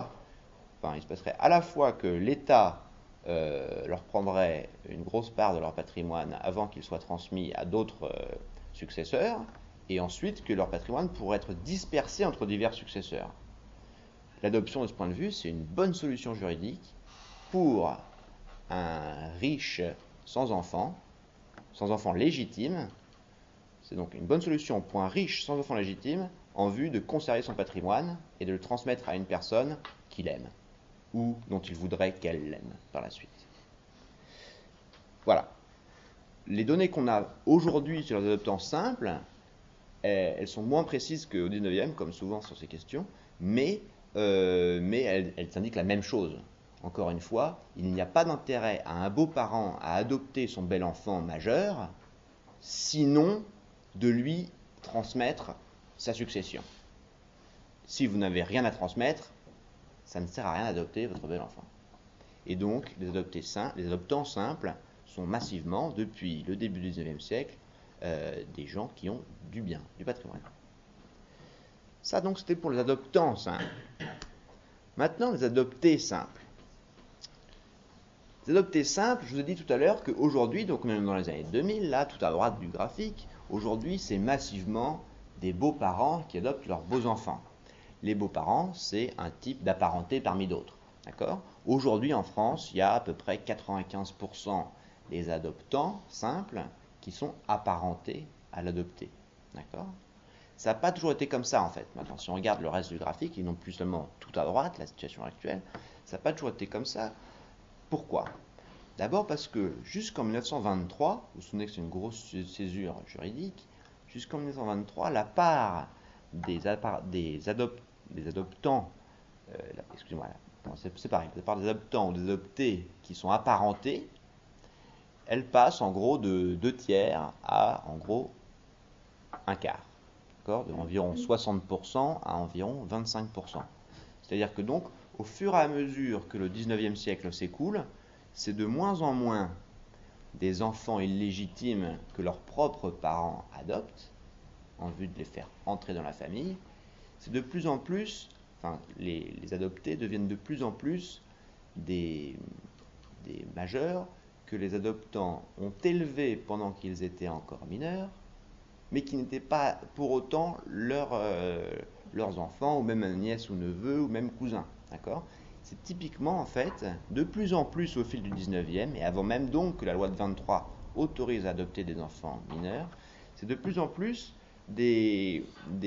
à la fois que l'État leur prendrait une grosse part de leur patrimoine avant qu'il soit transmis à d'autres successeurs, et ensuite que leur patrimoine pourrait être dispersé entre divers successeurs. L'adoption, de ce point de vue, c'est une bonne solution juridique pour un riche sans enfant légitime. C'est donc une bonne solution pour un riche sans enfant légitime en vue de conserver son patrimoine et de le transmettre à une personne qu'il aime ou dont il voudrait qu'elle l'aime par la suite. Voilà. Les données qu'on a aujourd'hui sur les adoptants simples, elles sont moins précises qu'au 19e, comme souvent sur ces questions, mais elles indiquent la même chose. Encore une fois, il n'y a pas d'intérêt à un beau-parent à adopter son bel enfant majeur, sinon de lui transmettre sa succession. Si vous n'avez rien à transmettre, ça ne sert à rien d'adopter votre bel enfant. Et donc, les adoptants simples sont massivement, depuis le début du XIXe siècle, des gens qui ont du bien, du patrimoine. Ça, donc, c'était pour les adoptants simples. Maintenant, les adoptés simples. Les adoptés simples, je vous ai dit tout à l'heure qu'aujourd'hui, donc même dans les années 2000, là, tout à droite du graphique, aujourd'hui, c'est massivement des beaux-parents qui adoptent leurs beaux-enfants. Les beaux-parents, c'est un type d'apparenté parmi d'autres. D'accord ? Aujourd'hui, en France, il y a à peu près 95% des adoptants simples qui sont apparentés à l'adopté. D'accord ? Ça n'a pas toujours été comme ça, en fait. Maintenant, si on regarde le reste du graphique, et non plus seulement tout à droite, la situation actuelle, ça n'a pas toujours été comme ça. Pourquoi ? D'abord parce que jusqu'en 1923, vous vous souvenez que c'est une grosse césure juridique, jusqu'en 1923, la part des adoptants, c'est pareil, la part des adoptants ou des adoptés qui sont apparentés, elle passe en gros de 2/3 à en gros 1/4, d'accord, de environ 60% à environ 25%. C'est-à-dire que donc, au fur et à mesure que le 19e siècle s'écoule, c'est de moins en moins des enfants illégitimes que leurs propres parents adoptent, en vue de les faire entrer dans la famille, c'est de plus en plus, enfin, les adoptés deviennent de plus en plus des majeurs que les adoptants ont élevés pendant qu'ils étaient encore mineurs, mais qui n'étaient pas pour autant leurs enfants, ou même nièces ou neveux, ou même cousins. D'accord ? C'est typiquement, en fait, de plus en plus au fil du 19e, et avant même donc que la loi de 23 autorise à adopter des enfants mineurs, c'est de plus en plus des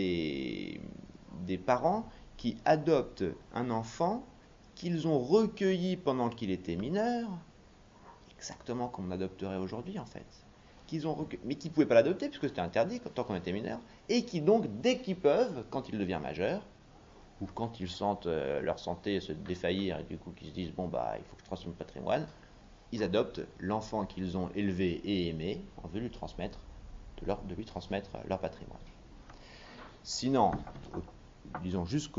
parents qui adoptent un enfant qu'ils ont recueilli pendant qu'il était mineur, exactement comme on adopterait aujourd'hui en fait, mais qui ne pouvaient pas l'adopter puisque c'était interdit tant qu'on était mineur, et qui donc, dès qu'ils peuvent, quand ils deviennent majeurs, ou quand ils sentent leur santé se défaillir et du coup qu'ils se disent bon bah il faut que je transmette le patrimoine, ils adoptent l'enfant qu'ils ont élevé et aimé en vue de lui transmettre leur patrimoine. Sinon, disons jusque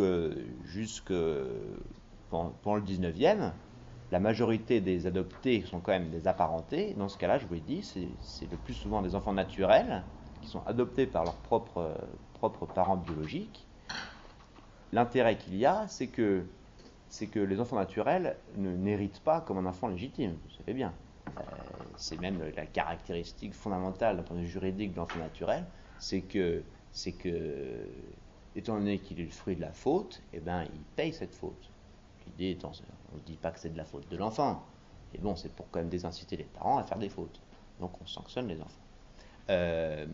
pendant le 19e, la majorité des adoptés sont quand même des apparentés. Dans ce cas-là, je vous l'ai dit, c'est le plus souvent des enfants naturels qui sont adoptés par leurs propres parents biologiques. L'intérêt qu'il y a, c'est que les enfants naturels n'héritent pas comme un enfant légitime. Vous savez bien. C'est même la caractéristique fondamentale d'un point de vue juridique de l'enfant naturel, c'est que, étant donné qu'il est le fruit de la faute, eh ben, il paye cette faute. L'idée étant, on ne dit pas que c'est de la faute de l'enfant, et bon, c'est pour quand même désinciter les parents à faire des fautes. Donc on sanctionne les enfants.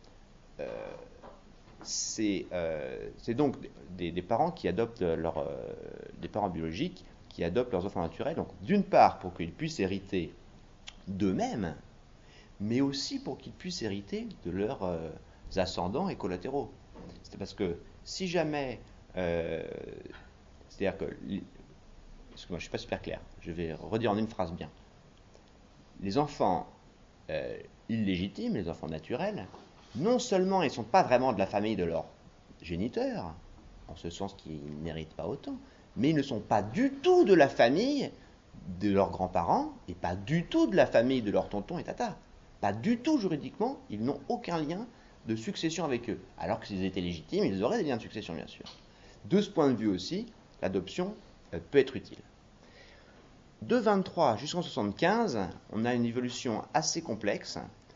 C'est donc des parents qui adoptent des parents biologiques qui adoptent leurs enfants naturels, donc d'une part pour qu'ils puissent hériter d'eux-mêmes, mais aussi pour qu'ils puissent hériter de leurs ascendants et collatéraux. C'est parce que si jamais, c'est-à-dire que, excusez-moi, je ne suis pas super clair, je vais redire en une phrase bien. Les enfants illégitimes, les enfants naturels, non seulement ils ne sont pas vraiment de la famille de leurs géniteurs, en ce sens qu'ils n'héritent pas autant, mais ils ne sont pas du tout de la famille de leurs grands-parents et pas du tout de la famille de leurs tontons et tatas. Pas du tout juridiquement, ils n'ont aucun lien de succession avec eux. Alors que s'ils étaient légitimes, ils auraient des liens de succession, bien sûr. De ce point de vue aussi, l'adoption peut être utile. De 23 jusqu'en 75, on a une évolution assez complexe,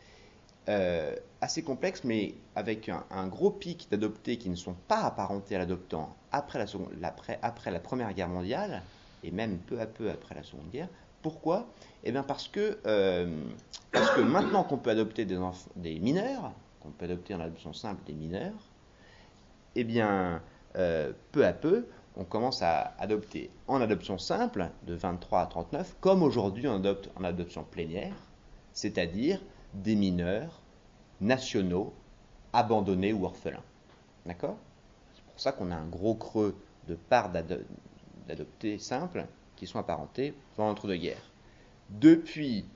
mais avec un gros pic d'adoptés qui ne sont pas apparentés à l'adoptant après la Première Guerre mondiale, et même peu à peu après la Seconde Guerre. Pourquoi ? Eh bien parce que maintenant qu'on peut adopter des mineurs, qu'on peut adopter en adoption simple des mineurs, eh bien peu à peu, on commence à adopter en adoption simple de 23 à 39, comme aujourd'hui on adopte en adoption plénière, c'est-à-dire des mineurs nationaux, abandonnés ou orphelins. D'accord ? C'est pour ça qu'on a un gros creux de parts d'adoptés simples qui sont apparentés pendant l'entre-deux-guerres. Depuis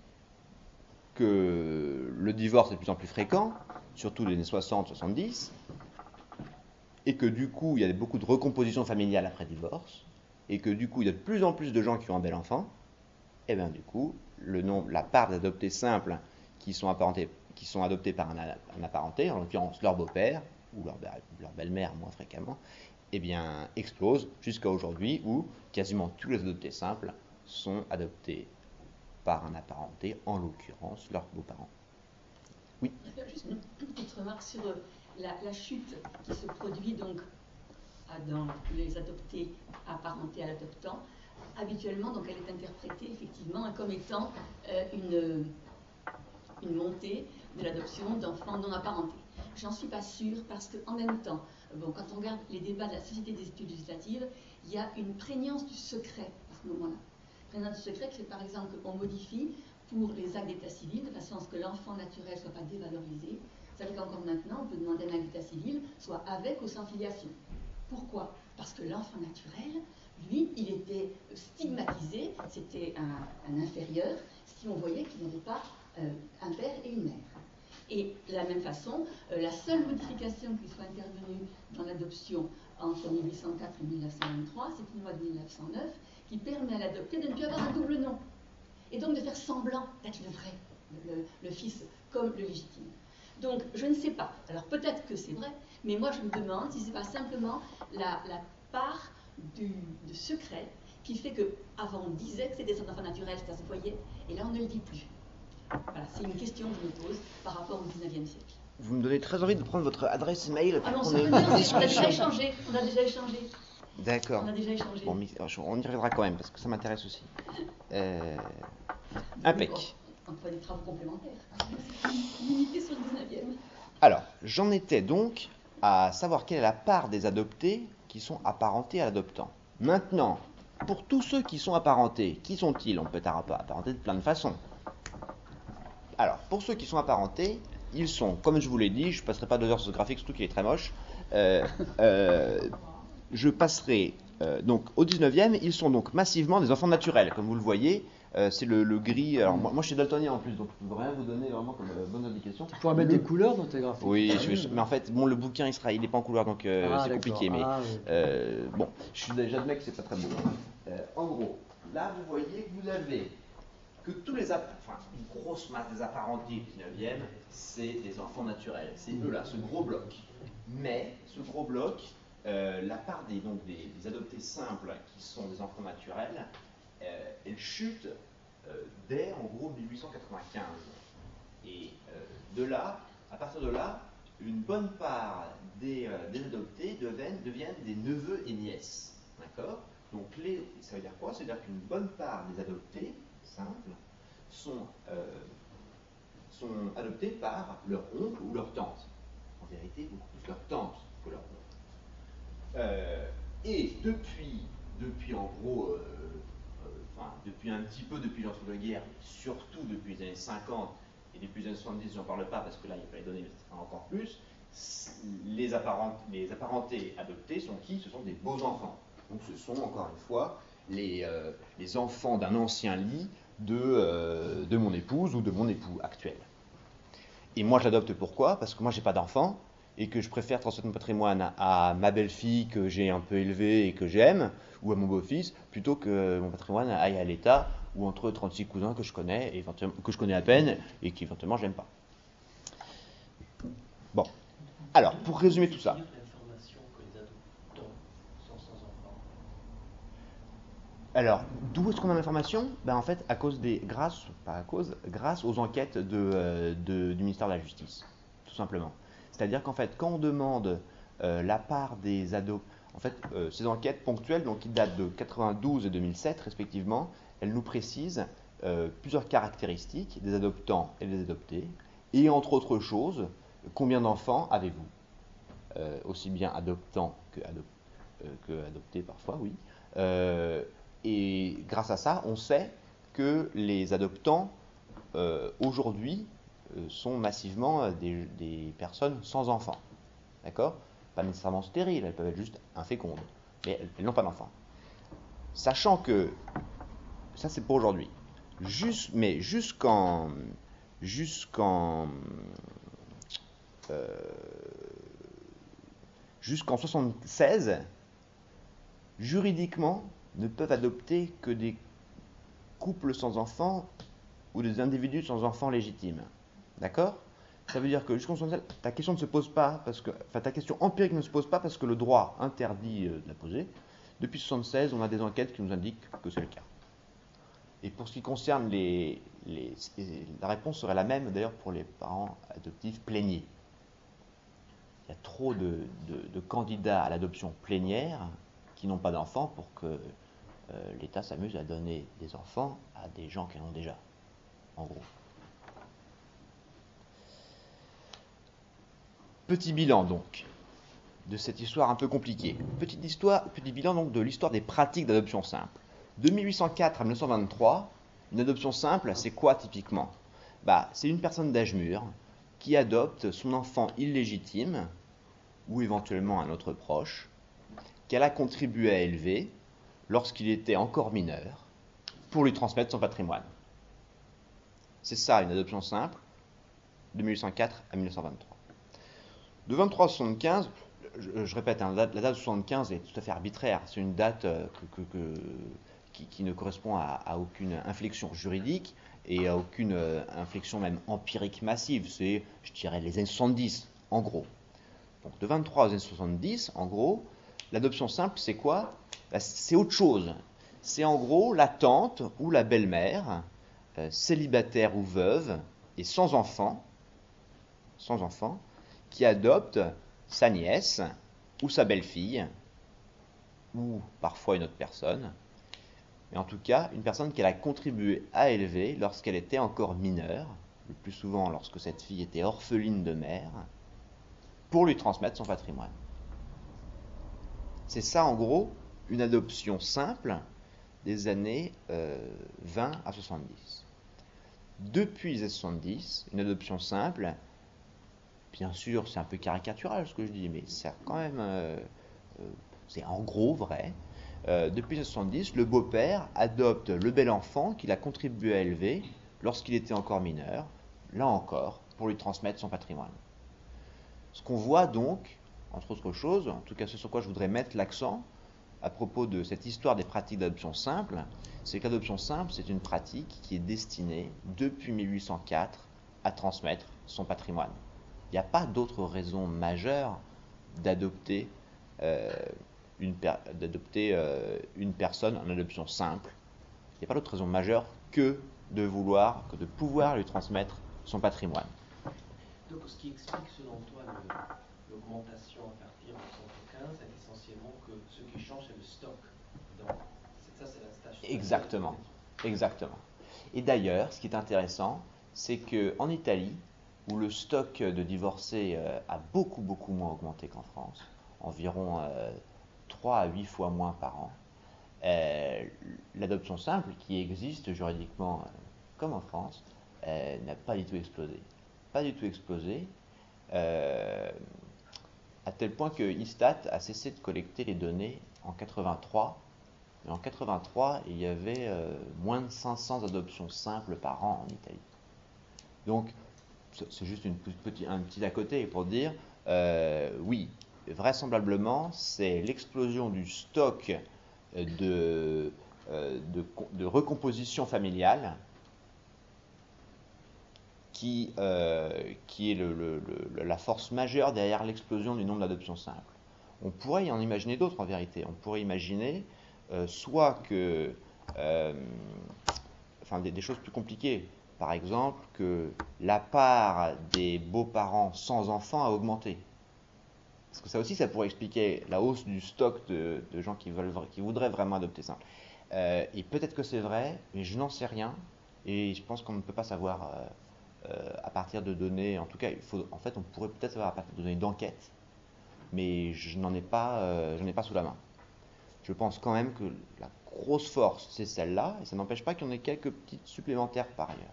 que le divorce est de plus en plus fréquent, surtout les années 60-70, et que du coup il y a beaucoup de recomposition familiale après divorce, et que du coup il y a de plus en plus de gens qui ont un bel enfant, et bien du coup la part d'adoptés simples qui sont adoptés par un apparenté, en l'occurrence leur beau-père ou leur belle-mère moins fréquemment, eh bien, explose jusqu'à aujourd'hui où quasiment tous les adoptés simples sont adoptés par un apparenté, en l'occurrence leurs beaux-parents. Oui. Je vais faire juste une petite remarque sur la chute qui se produit donc dans les adoptés apparentés à l'adoptant. Habituellement, donc, elle est interprétée effectivement comme étant une montée de l'adoption d'enfants non apparentés. J'en suis pas sûre parce qu'en même temps, quand on regarde les débats de la Société des études législatives, il y a une prégnance du secret à ce moment-là. Prégnance du secret, c'est par exemple qu'on modifie pour les actes d'état civil de façon à ce que l'enfant naturel ne soit pas dévalorisé. Vous savez qu'encore maintenant, on peut demander un acte d'état civil, soit avec ou sans filiation. Pourquoi ? Parce que l'enfant naturel, lui, il était stigmatisé, c'était un inférieur, si on voyait qu'il n'avait pas un père et une mère. Et de la même façon, la seule modification qui soit intervenue dans l'adoption entre 1804 et 1923, c'est une loi de 1909 qui permet à l'adopté de ne plus avoir un double nom. Et donc de faire semblant d'être le vrai, le fils comme le légitime. Donc, je ne sais pas. Alors, peut-être que c'est vrai, mais moi, je me demande si ce n'est pas simplement la part de secret qui fait qu'avant, on disait que c'était son enfant naturel, c'était à ce foyer, et là, on ne le dit plus. Voilà, c'est une question que je me pose par rapport au 19e siècle. Vous me donnez très envie de prendre votre adresse mail. Ah non, pour ça qu'on ait peut une dire, on a discussion. déjà échangé. On a déjà échangé. D'accord. On a déjà échangé. Bon, on y reviendra quand même parce que ça m'intéresse aussi. Impec. On fait des travaux complémentaires. Limité sur le 19e. Alors, j'en étais donc à savoir quelle est la part des adoptés qui sont apparentés à l'adoptant. Maintenant, pour tous ceux qui sont apparentés, qui sont-ils? On peut être apparentés de plein de façons. Alors, pour ceux qui sont apparentés, ils sont, comme je vous l'ai dit, je ne passerai pas 2 heures sur ce graphique, surtout qu'il est très moche. Je passerai donc au 19e, ils sont donc massivement des enfants naturels, comme vous le voyez. C'est le gris. Alors moi je suis daltonien en plus, donc je ne peux rien vous donner vraiment comme bonne indication. Tu pourras mettre des couleurs dans tes graphiques. Oui, mais en fait, bon, le bouquin il n'est pas en couleur, donc c'est compliqué. Mais oui. bon, j'admets que c'est pas très beau. En gros, là vous voyez que vous avez que tous les une grosse masse des apparentés du 19e, c'est des enfants naturels. C'est eux là, ce gros bloc. Mais ce gros bloc, la part des adoptés simples qui sont des enfants naturels, elle chute dès en gros 1895. Et à partir de là, une bonne part des adoptés deviennent des neveux et nièces. D'accord? Donc ça veut dire quoi? Ça veut dire qu'une bonne part des adoptés simples sont adoptés par leur oncle ou leur tante. En vérité, beaucoup plus leur tante que leur oncle. Et depuis en gros, depuis un petit peu depuis l'entre-deux-guerres, surtout depuis les années 50 et depuis les années 70, j'en parle pas parce que là il n'y a pas les données, mais ce sera encore plus, les apparentés adoptés sont qui? Ce sont des beaux enfants. Donc ce sont encore une fois les enfants d'un ancien lit de mon épouse ou de mon époux actuel. Et moi je l'adopte pourquoi? Parce que moi j'ai pas d'enfant et que je préfère transmettre mon patrimoine à ma belle-fille que j'ai un peu élevée et que j'aime, ou à mon beau-fils, plutôt que mon patrimoine aille à l'État ou entre 36 cousins que je connais, que je connais à peine et qui éventuellement j'aime pas. Bon, alors pour résumer tout ça. L'information que les adoptants sont sans enfants. Alors, d'où est-ce qu'on a l'information? En fait, grâce aux enquêtes du ministère de la Justice, tout simplement. C'est-à-dire qu'en fait, quand on demande la part des ados, en fait, ces enquêtes ponctuelles, donc qui datent de 92 et 2007 respectivement, elles nous précisent plusieurs caractéristiques des adoptants et des adoptés, et entre autres choses, combien d'enfants avez-vous? Aussi bien adoptants que adoptés parfois, oui. Et grâce à ça, on sait que les adoptants, aujourd'hui, sont massivement des personnes sans enfants. D'accord? Pas nécessairement stériles, elles peuvent être juste infécondes, mais elles n'ont pas d'enfants. Sachant que, ça c'est pour aujourd'hui, mais jusqu'en 76, juridiquement, ne peuvent adopter que des couples sans enfants ou des individus sans enfants légitimes. D'accord? Ça veut dire que jusqu'en 76, ta question ne se pose pas ta question empirique ne se pose pas parce que le droit interdit de la poser. Depuis 76, on a des enquêtes qui nous indiquent que c'est le cas. Et pour ce qui concerne la réponse serait la même d'ailleurs pour les parents adoptifs pléniers. Il y a trop de candidats à l'adoption plénière qui n'ont pas d'enfants pour que l'État s'amuse à donner des enfants à des gens qui en ont déjà, en gros. Petit bilan donc de cette histoire un peu compliquée. Petit bilan donc de l'histoire des pratiques d'adoption simple. De 1804 à 1923, une adoption simple, c'est quoi typiquement? C'est une personne d'âge mûr qui adopte son enfant illégitime ou éventuellement un autre proche qu'elle a contribué à élever lorsqu'il était encore mineur pour lui transmettre son patrimoine. C'est ça une adoption simple de 1804 à 1923. De 23 à 75, je répète, la date de 75 est tout à fait arbitraire. C'est une date qui ne correspond à aucune inflexion juridique et à aucune inflexion même empirique massive. C'est, je dirais, les années 70, en gros. Donc de 23 aux années 70, en gros, l'adoption simple, c'est quoi? C'est autre chose. C'est en gros la tante ou la belle-mère, célibataire ou veuve, et sans enfant, qui adopte sa nièce ou sa belle-fille, ou parfois une autre personne, mais en tout cas une personne qu'elle a contribué à élever lorsqu'elle était encore mineure, le plus souvent lorsque cette fille était orpheline de mère, pour lui transmettre son patrimoine. C'est ça en gros une adoption simple des années 20 à 70. Depuis les années 70, une adoption simple, bien sûr c'est un peu caricatural ce que je dis, mais c'est quand même, c'est en gros vrai. Depuis les années 70, le beau-père adopte le bel enfant qu'il a contribué à élever lorsqu'il était encore mineur, là encore, pour lui transmettre son patrimoine. Ce qu'on voit donc, entre autres choses, en tout cas ce sur quoi je voudrais mettre l'accent, à propos de cette histoire des pratiques d'adoption simple, c'est que l'adoption simple, c'est une pratique qui est destinée, depuis 1804, à transmettre son patrimoine. Il n'y a pas d'autre raison majeure d'adopter une personne en adoption simple. Il n'y a pas d'autre raison majeure que de pouvoir lui transmettre son patrimoine. Donc, ce qui explique selon toi l'augmentation à partir de 1915, c'est essentiellement que ce qui change, c'est le stock. Donc, ça, c'est la stage. Exactement. Et d'ailleurs, ce qui est intéressant, c'est qu'en Italie, où le stock de divorcés a beaucoup moins augmenté qu'en France, environ 3 à 8 fois moins par an, l'adoption simple, qui existe juridiquement comme en France, n'a pas du tout explosé. À tel point que Istat a cessé de collecter les données en 83. Et en 83, il y avait moins de 500 adoptions simples par an en Italie. Donc, c'est juste un petit à côté pour dire, oui, vraisemblablement, c'est l'explosion du stock de recomposition familiale qui est la force majeure derrière l'explosion du nombre d'adoptions simples. On pourrait y en imaginer d'autres en vérité. On pourrait imaginer soit que, des choses plus compliquées. Par exemple, que la part des beaux-parents sans enfants a augmenté. Parce que ça aussi, ça pourrait expliquer la hausse du stock de gens qui voudraient vraiment adopter simple. Et peut-être que c'est vrai, mais je n'en sais rien. Et je pense qu'on ne peut pas savoir à partir de données. En tout cas, on pourrait peut-être savoir à partir de données d'enquête, mais je n'en ai pas sous la main. Je pense quand même que la grosse force, c'est celle-là, et ça n'empêche pas qu'il y en ait quelques petites supplémentaires par ailleurs.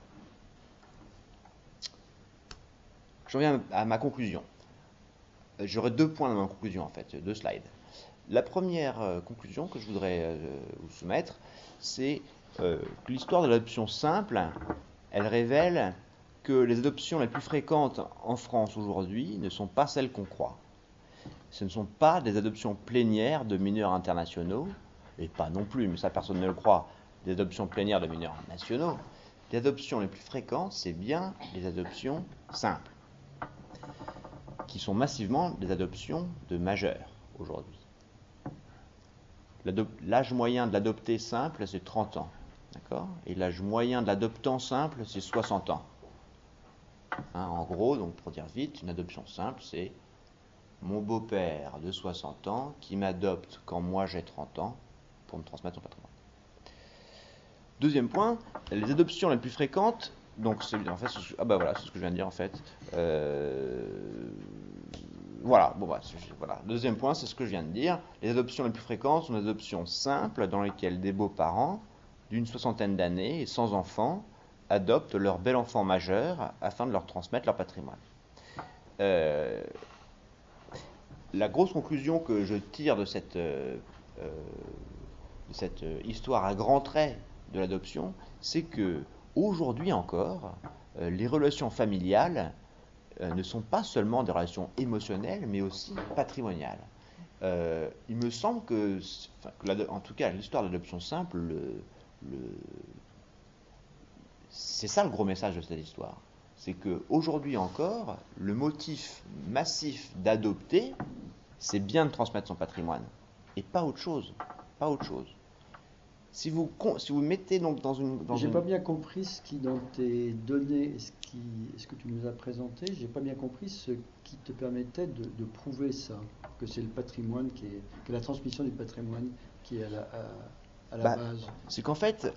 J'en viens à ma conclusion. J'aurai 2 points dans ma conclusion, en fait, 2 slides. La première conclusion que je voudrais vous soumettre, c'est que l'histoire de l'adoption simple, elle révèle que les adoptions les plus fréquentes en France aujourd'hui ne sont pas celles qu'on croit. Ce ne sont pas des adoptions plénières de mineurs internationaux, et pas non plus, mais ça personne ne le croit, des adoptions plénières de mineurs nationaux. Les adoptions les plus fréquentes, c'est bien les adoptions simples, qui sont massivement des adoptions de majeurs aujourd'hui. L'âge moyen de l'adopté simple, c'est 30 ans. D'accord ? Et l'âge moyen de l'adoptant simple, c'est 60 ans. En gros, donc pour dire vite, une adoption simple, c'est mon beau-père de 60 ans qui m'adopte quand moi j'ai 30 ans pour me transmettre son patrimoine. Deuxième point, les adoptions les plus fréquentes, donc c'est c'est ce que je viens de dire en fait. Voilà. Deuxième point, c'est ce que je viens de dire. Les adoptions les plus fréquentes sont des adoptions simples dans lesquelles des beaux-parents d'une 60aine d'années et sans enfants adoptent leur bel enfant majeur afin de leur transmettre leur patrimoine. La grosse conclusion que je tire de cette histoire à grands traits de l'adoption, c'est que aujourd'hui encore, les relations familiales ne sont pas seulement des relations émotionnelles, mais aussi patrimoniales. Il me semble que, en tout cas, l'histoire de l'adoption simple, c'est ça le gros message de cette histoire. C'est qu'aujourd'hui encore, le motif massif d'adopter, c'est bien de transmettre son patrimoine, et pas autre chose. Pas autre chose. Si vous mettez donc dans une... J'ai pas bien compris ce qui, dans tes données, ce que tu nous as présenté, j'ai pas bien compris ce qui te permettait de prouver ça, que c'est le patrimoine que la transmission du patrimoine qui est à la base. C'est qu'en fait,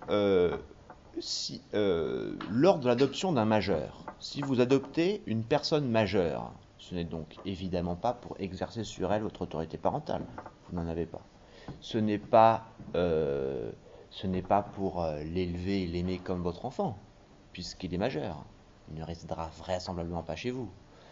lors de l'adoption d'un majeur, si vous adoptez une personne majeure, ce n'est donc évidemment pas pour exercer sur elle votre autorité parentale. Vous n'en avez pas. Ce n'est pas pour l'élever et l'aimer comme votre enfant, puisqu'il est majeur. Il ne résidera vraisemblablement pas chez vous.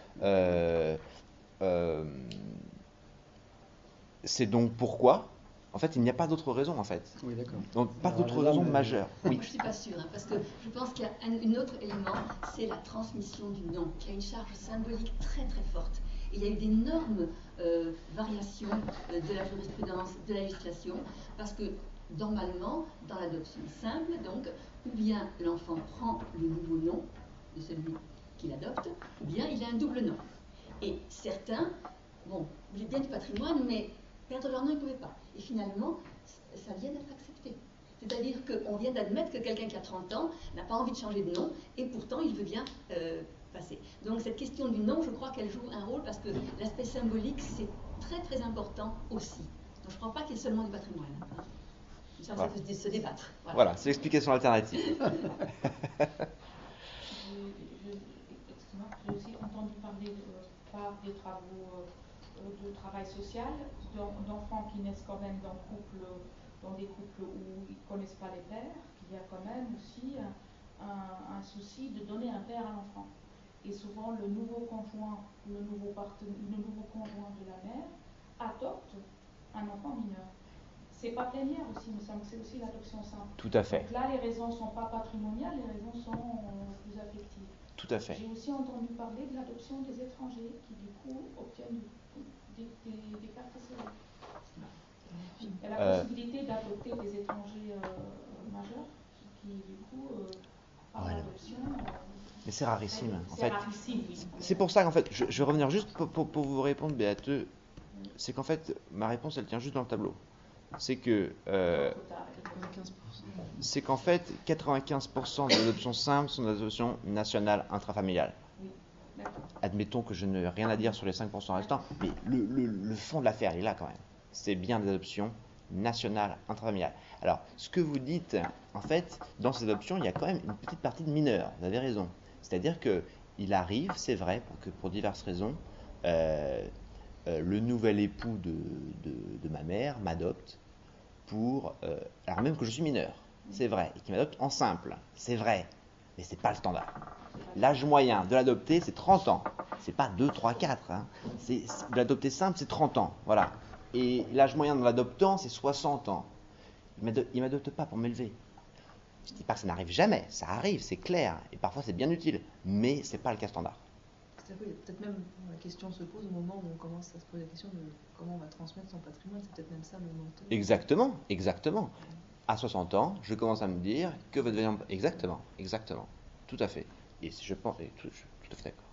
C'est donc pourquoi, en fait, il n'y a pas d'autre raison, en fait. Oui, d'accord. Donc, pas d'autre raison majeure. Oui. Je ne suis pas sûre, parce que je pense qu'il y a un autre élément, c'est la transmission du nom, qui a une charge symbolique très très forte. Et il y a eu d'énormes variations de la jurisprudence, de la législation, parce que normalement, dans l'adoption simple, donc, ou bien l'enfant prend le nouveau nom de celui qu'il adopte, ou bien il a un double nom. Et certains, voulaient bien du patrimoine, mais perdre leur nom, ils ne pouvaient pas. Et finalement, ça vient d'être accepté. C'est-à-dire qu'on vient d'admettre que quelqu'un qui a 30 ans n'a pas envie de changer de nom, et pourtant il veut bien passer. Donc cette question du nom, je crois qu'elle joue un rôle, parce que l'aspect symbolique, c'est très très important aussi. Donc je ne crois pas qu'il y ait seulement du patrimoine. Ça peut se débattre. Voilà, c'est l'explication alternative. Excuse-moi, j'ai aussi entendu parler par des travaux de travail social d'enfants qui naissent quand même dans des couples où ils ne connaissent pas les pères, qu'il y a quand même aussi un souci de donner un père à l'enfant. Et souvent, le nouveau conjoint de la mère adopte un enfant mineur. C'est pas plénière aussi, il me semble, c'est aussi l'adoption simple. Tout à fait. Donc là, les raisons ne sont pas patrimoniales, les raisons sont plus affectives. Tout à fait. J'ai aussi entendu parler de l'adoption des étrangers qui, du coup, obtiennent des cartes scellées. Il y a la possibilité d'adopter des étrangers majeurs qui, du coup, par l'adoption... Mais c'est rarissime. C'est rarissime, oui. C'est pour ça qu'en fait, je vais revenir juste pour vous répondre, Béate. C'est qu'en fait, ma réponse, elle tient juste dans le tableau. C'est que c'est qu'en fait 95% des adoptions simples sont des adoptions nationales intrafamiliales. Oui, admettons que je n'ai rien à dire sur les 5% restants, mais le fond de l'affaire il est là quand même. C'est bien des adoptions nationales intrafamiliales. Alors ce que vous dites, en fait, dans ces adoptions il y a quand même une petite partie de mineurs, vous avez raison. C'est-à-dire qu'il arrive, c'est vrai, pour diverses raisons, le nouvel époux de ma mère m'adopte alors même que je suis mineur, c'est vrai, et qui m'adopte en simple, c'est vrai, mais c'est pas le standard. L'âge moyen de l'adopter, c'est 30 ans, c'est pas 2, 3, 4, hein. De l'adopter simple, c'est 30 ans, voilà. Et l'âge moyen de l'adoptant, c'est 60 ans. Il m'adopte pas pour m'élever. Je dis pas que ça n'arrive jamais, ça arrive, c'est clair, et parfois c'est bien utile, mais c'est pas le cas standard. Peut-être même la question se pose au moment où on commence à se poser la question de comment on va transmettre son patrimoine, c'est peut-être même ça le moment. Exactement. À 60 ans, je commence à me dire que votre devenir... Exactement, tout à fait. Et je pense, je suis tout à fait d'accord.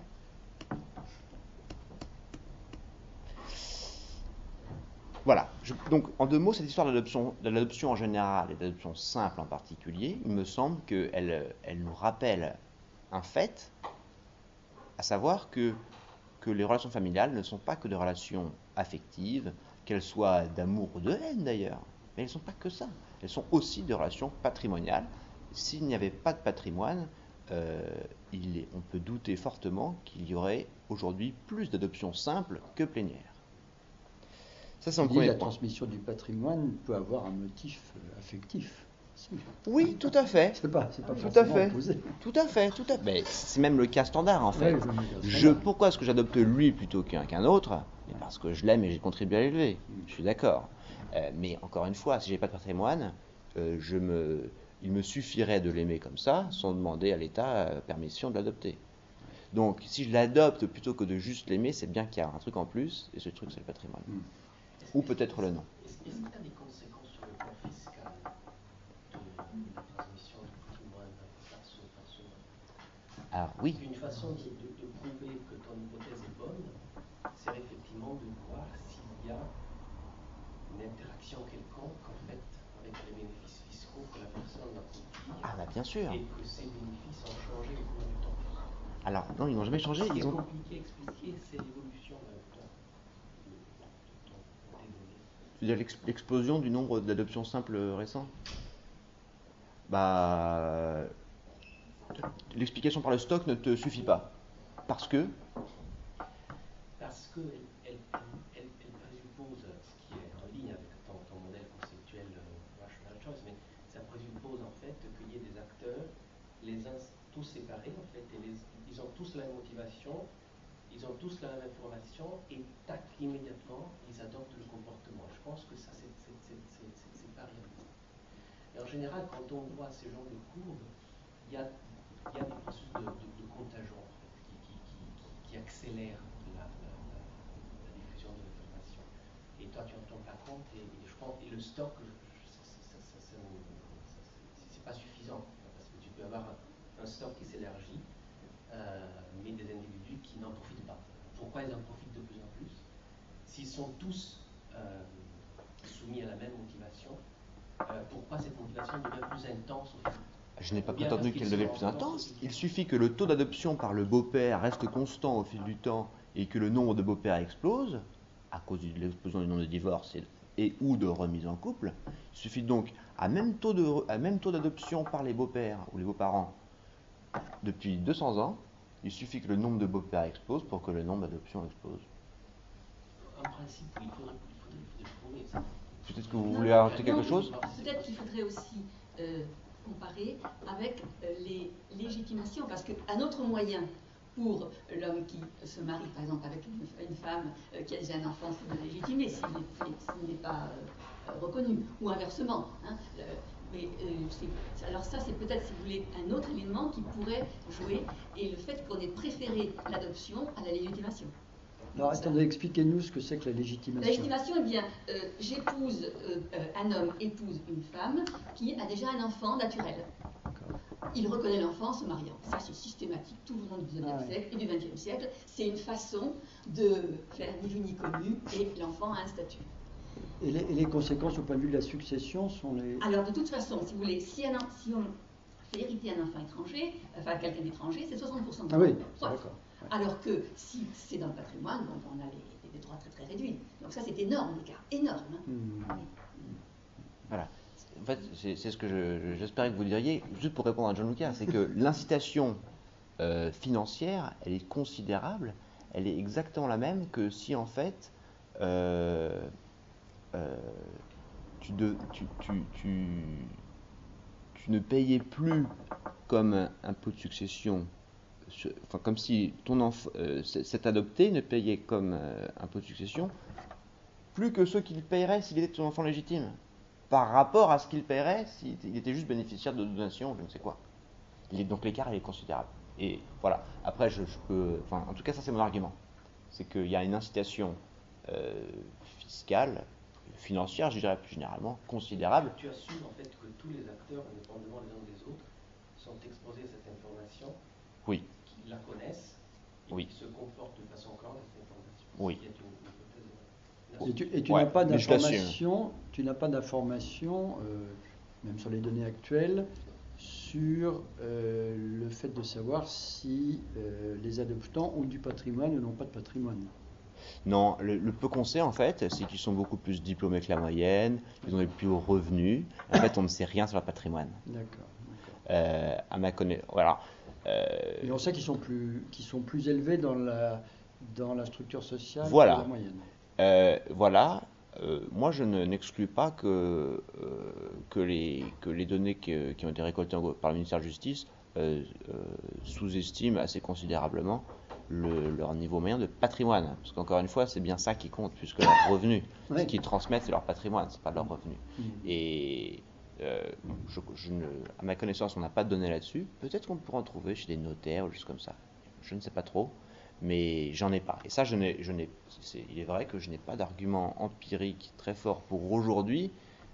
Voilà. Donc, en 2 mots, cette histoire de l'adoption en général et de l'adoption simple en particulier, il me semble qu'elle nous rappelle un fait, à savoir que les relations familiales ne sont pas que des relations affectives, qu'elles soient d'amour ou de haine d'ailleurs, mais elles ne sont pas que ça. Elles sont aussi des relations patrimoniales. S'il n'y avait pas de patrimoine, on peut douter fortement qu'il y aurait aujourd'hui plus d'adoptions simples que plénières. Ça, c'est mon premier la point. transmission du patrimoine peut avoir un motif affectif. Oui, tout à fait. C'est pas Tout à forcément fait. opposé. Tout à fait. Mais c'est même le cas standard en fait. Ouais, Pourquoi est-ce que j'adopte lui plutôt qu'un autre? Parce que je l'aime et j'ai contribué à l'élever. Je suis d'accord. Mais encore une fois, si j'ai pas de patrimoine, il me suffirait de l'aimer comme ça, sans demander à l'État permission de l'adopter. Donc, si je l'adopte plutôt que de juste l'aimer, c'est bien qu'il y a un truc en plus, et ce truc, c'est le patrimoine. Ou peut-être le nom. Est-ce qu'il y a des conséquences sur le plan fiscal de la transmission du patrimoine par ce mode? Alors, oui. Une façon de prouver que ton hypothèse est bonne, c'est effectivement de voir s'il y a une interaction quelconque, en fait, avec les bénéfices fiscaux que la personne a acquis. Ah, bah bien sûr. Et que ces bénéfices ont changé au cours du temps. Alors, non, ils n'ont jamais changé. Ce qui est Ils ont... compliqué à expliquer, c'est l'évolution de tes données. Tu veux dire l'explosion du nombre d'adoptions simples récents? Bah, l'explication par le stock ne te suffit pas. Parce que Parce qu'elle présuppose, ce qui est en ligne avec ton modèle conceptuel rational choice, mais ça présuppose en fait qu'il y ait des acteurs, les uns tous séparés en fait, et ils ont tous la même motivation, ils ont tous la même information, et tac, immédiatement, ils adoptent le comportement. Je pense que ça, c'est pas réaliste. Et en général, quand on voit ce genre de courbes, il y a des processus de contagion en fait, qui accélèrent la diffusion de l'information. Et toi, tu n'en tiens pas compte, et je pense, et le stock, c'est pas suffisant, parce que tu peux avoir un stock qui s'élargit, mais des individus qui n'en profitent pas. Pourquoi ils en profitent de plus en plus? S'ils sont tous soumis à la même motivation, pourquoi cette motivation devient plus intense au fil? je n'ai pas prétendu qu'elle devait être plus intense. Il suffit que le taux d'adoption par le beau-père reste constant au fil du temps et que le nombre de beaux-pères explose, à cause de l'explosion du nombre de divorces et ou de remises en couple. Il suffit donc, à même taux d'adoption par les beaux-pères ou les beaux-parents depuis 200 ans, il suffit que le nombre de beaux-pères explose pour que le nombre d'adoptions explose. En principe, il faudrait prouver ça. Peut-être que vous voulez ajouter quelque chose? Peut-être qu'il faudrait aussi comparer avec les légitimations, parce qu'un autre moyen pour l'homme qui se marie, par exemple, avec une femme qui a déjà un enfant, c'est de légitimer s'il n'est pas reconnu, ou inversement. Hein, alors ça, c'est peut-être, si vous voulez, un autre élément qui pourrait jouer, et le fait qu'on ait préféré l'adoption à la légitimation. Alors attendez, expliquez-nous ce que c'est que la légitimation. La légitimation, eh bien, j'épouse, un homme épouse une femme qui a déjà un enfant naturel. Il reconnaît l'enfant en se mariant. Ça, c'est systématique tout le long du XIXe siècle et du XXe siècle. C'est une façon de faire ni vu ni connu, et l'enfant a un statut. Et les conséquences au point de vue de la succession sont les... Alors, de toute façon, si vous voulez, si on fait hériter un enfant étranger, enfin quelqu'un d'étranger, c'est 60% de Ah oui, ouais. d'accord. Alors que si c'est dans le patrimoine, bon, on a des droits très très réduits. Donc ça, c'est énorme, l'écart, énorme. Hein. Voilà. En fait, c'est ce que j'espérais que vous diriez, juste pour répondre à John Lucas, c'est que l'incitation financière, elle est considérable, elle est exactement la même que si en fait tu ne payais plus comme un pot de succession, enfin comme si cet adopté ne payait comme un pot de succession plus que ceux qu'il paierait s'il était son enfant légitime, par rapport à ce qu'il paierait s'il était juste bénéficiaire de donation, je ne sais quoi. Donc l'écart il est considérable. Et voilà. Après je peux, enfin en tout cas ça c'est mon argument, c'est qu'il y a une incitation fiscale, financière, je dirais plus généralement, considérable. Tu assumes en fait que tous les acteurs, indépendamment les uns des autres, sont exposés à cette information, Oui. qu'ils la connaissent, et Oui. qu'ils se comportent de façon cohérente à cette information. Oui. Et tu n'as pas d'information, même sur les données actuelles, sur le fait de savoir si les adoptants ont du patrimoine ou n'ont pas de patrimoine. Non, le peu qu'on sait en fait, c'est qu'ils sont beaucoup plus diplômés que la moyenne, ils ont des plus hauts revenus. En fait, on ne sait rien sur leur patrimoine. D'accord. À ma connaissance, voilà. Et on sait qu'ils sont plus élevés dans la structure sociale voilà. que la moyenne. Voilà. Moi, je n'exclus pas que les données qui ont été récoltées par le ministère de la Justice sous-estiment assez considérablement leur niveau moyen de patrimoine. Parce qu'encore une fois, c'est bien ça qui compte, puisque leurs revenus, ce qu'ils transmettent, c'est leur patrimoine, c'est pas leur revenu. Et à ma connaissance, on n'a pas de données là-dessus. Peut-être qu'on pourra en trouver chez des notaires ou juste comme ça. je ne sais pas trop, mais j'en ai pas. Et ça, il est vrai que je n'ai pas d'argument empirique très fort pour aujourd'hui.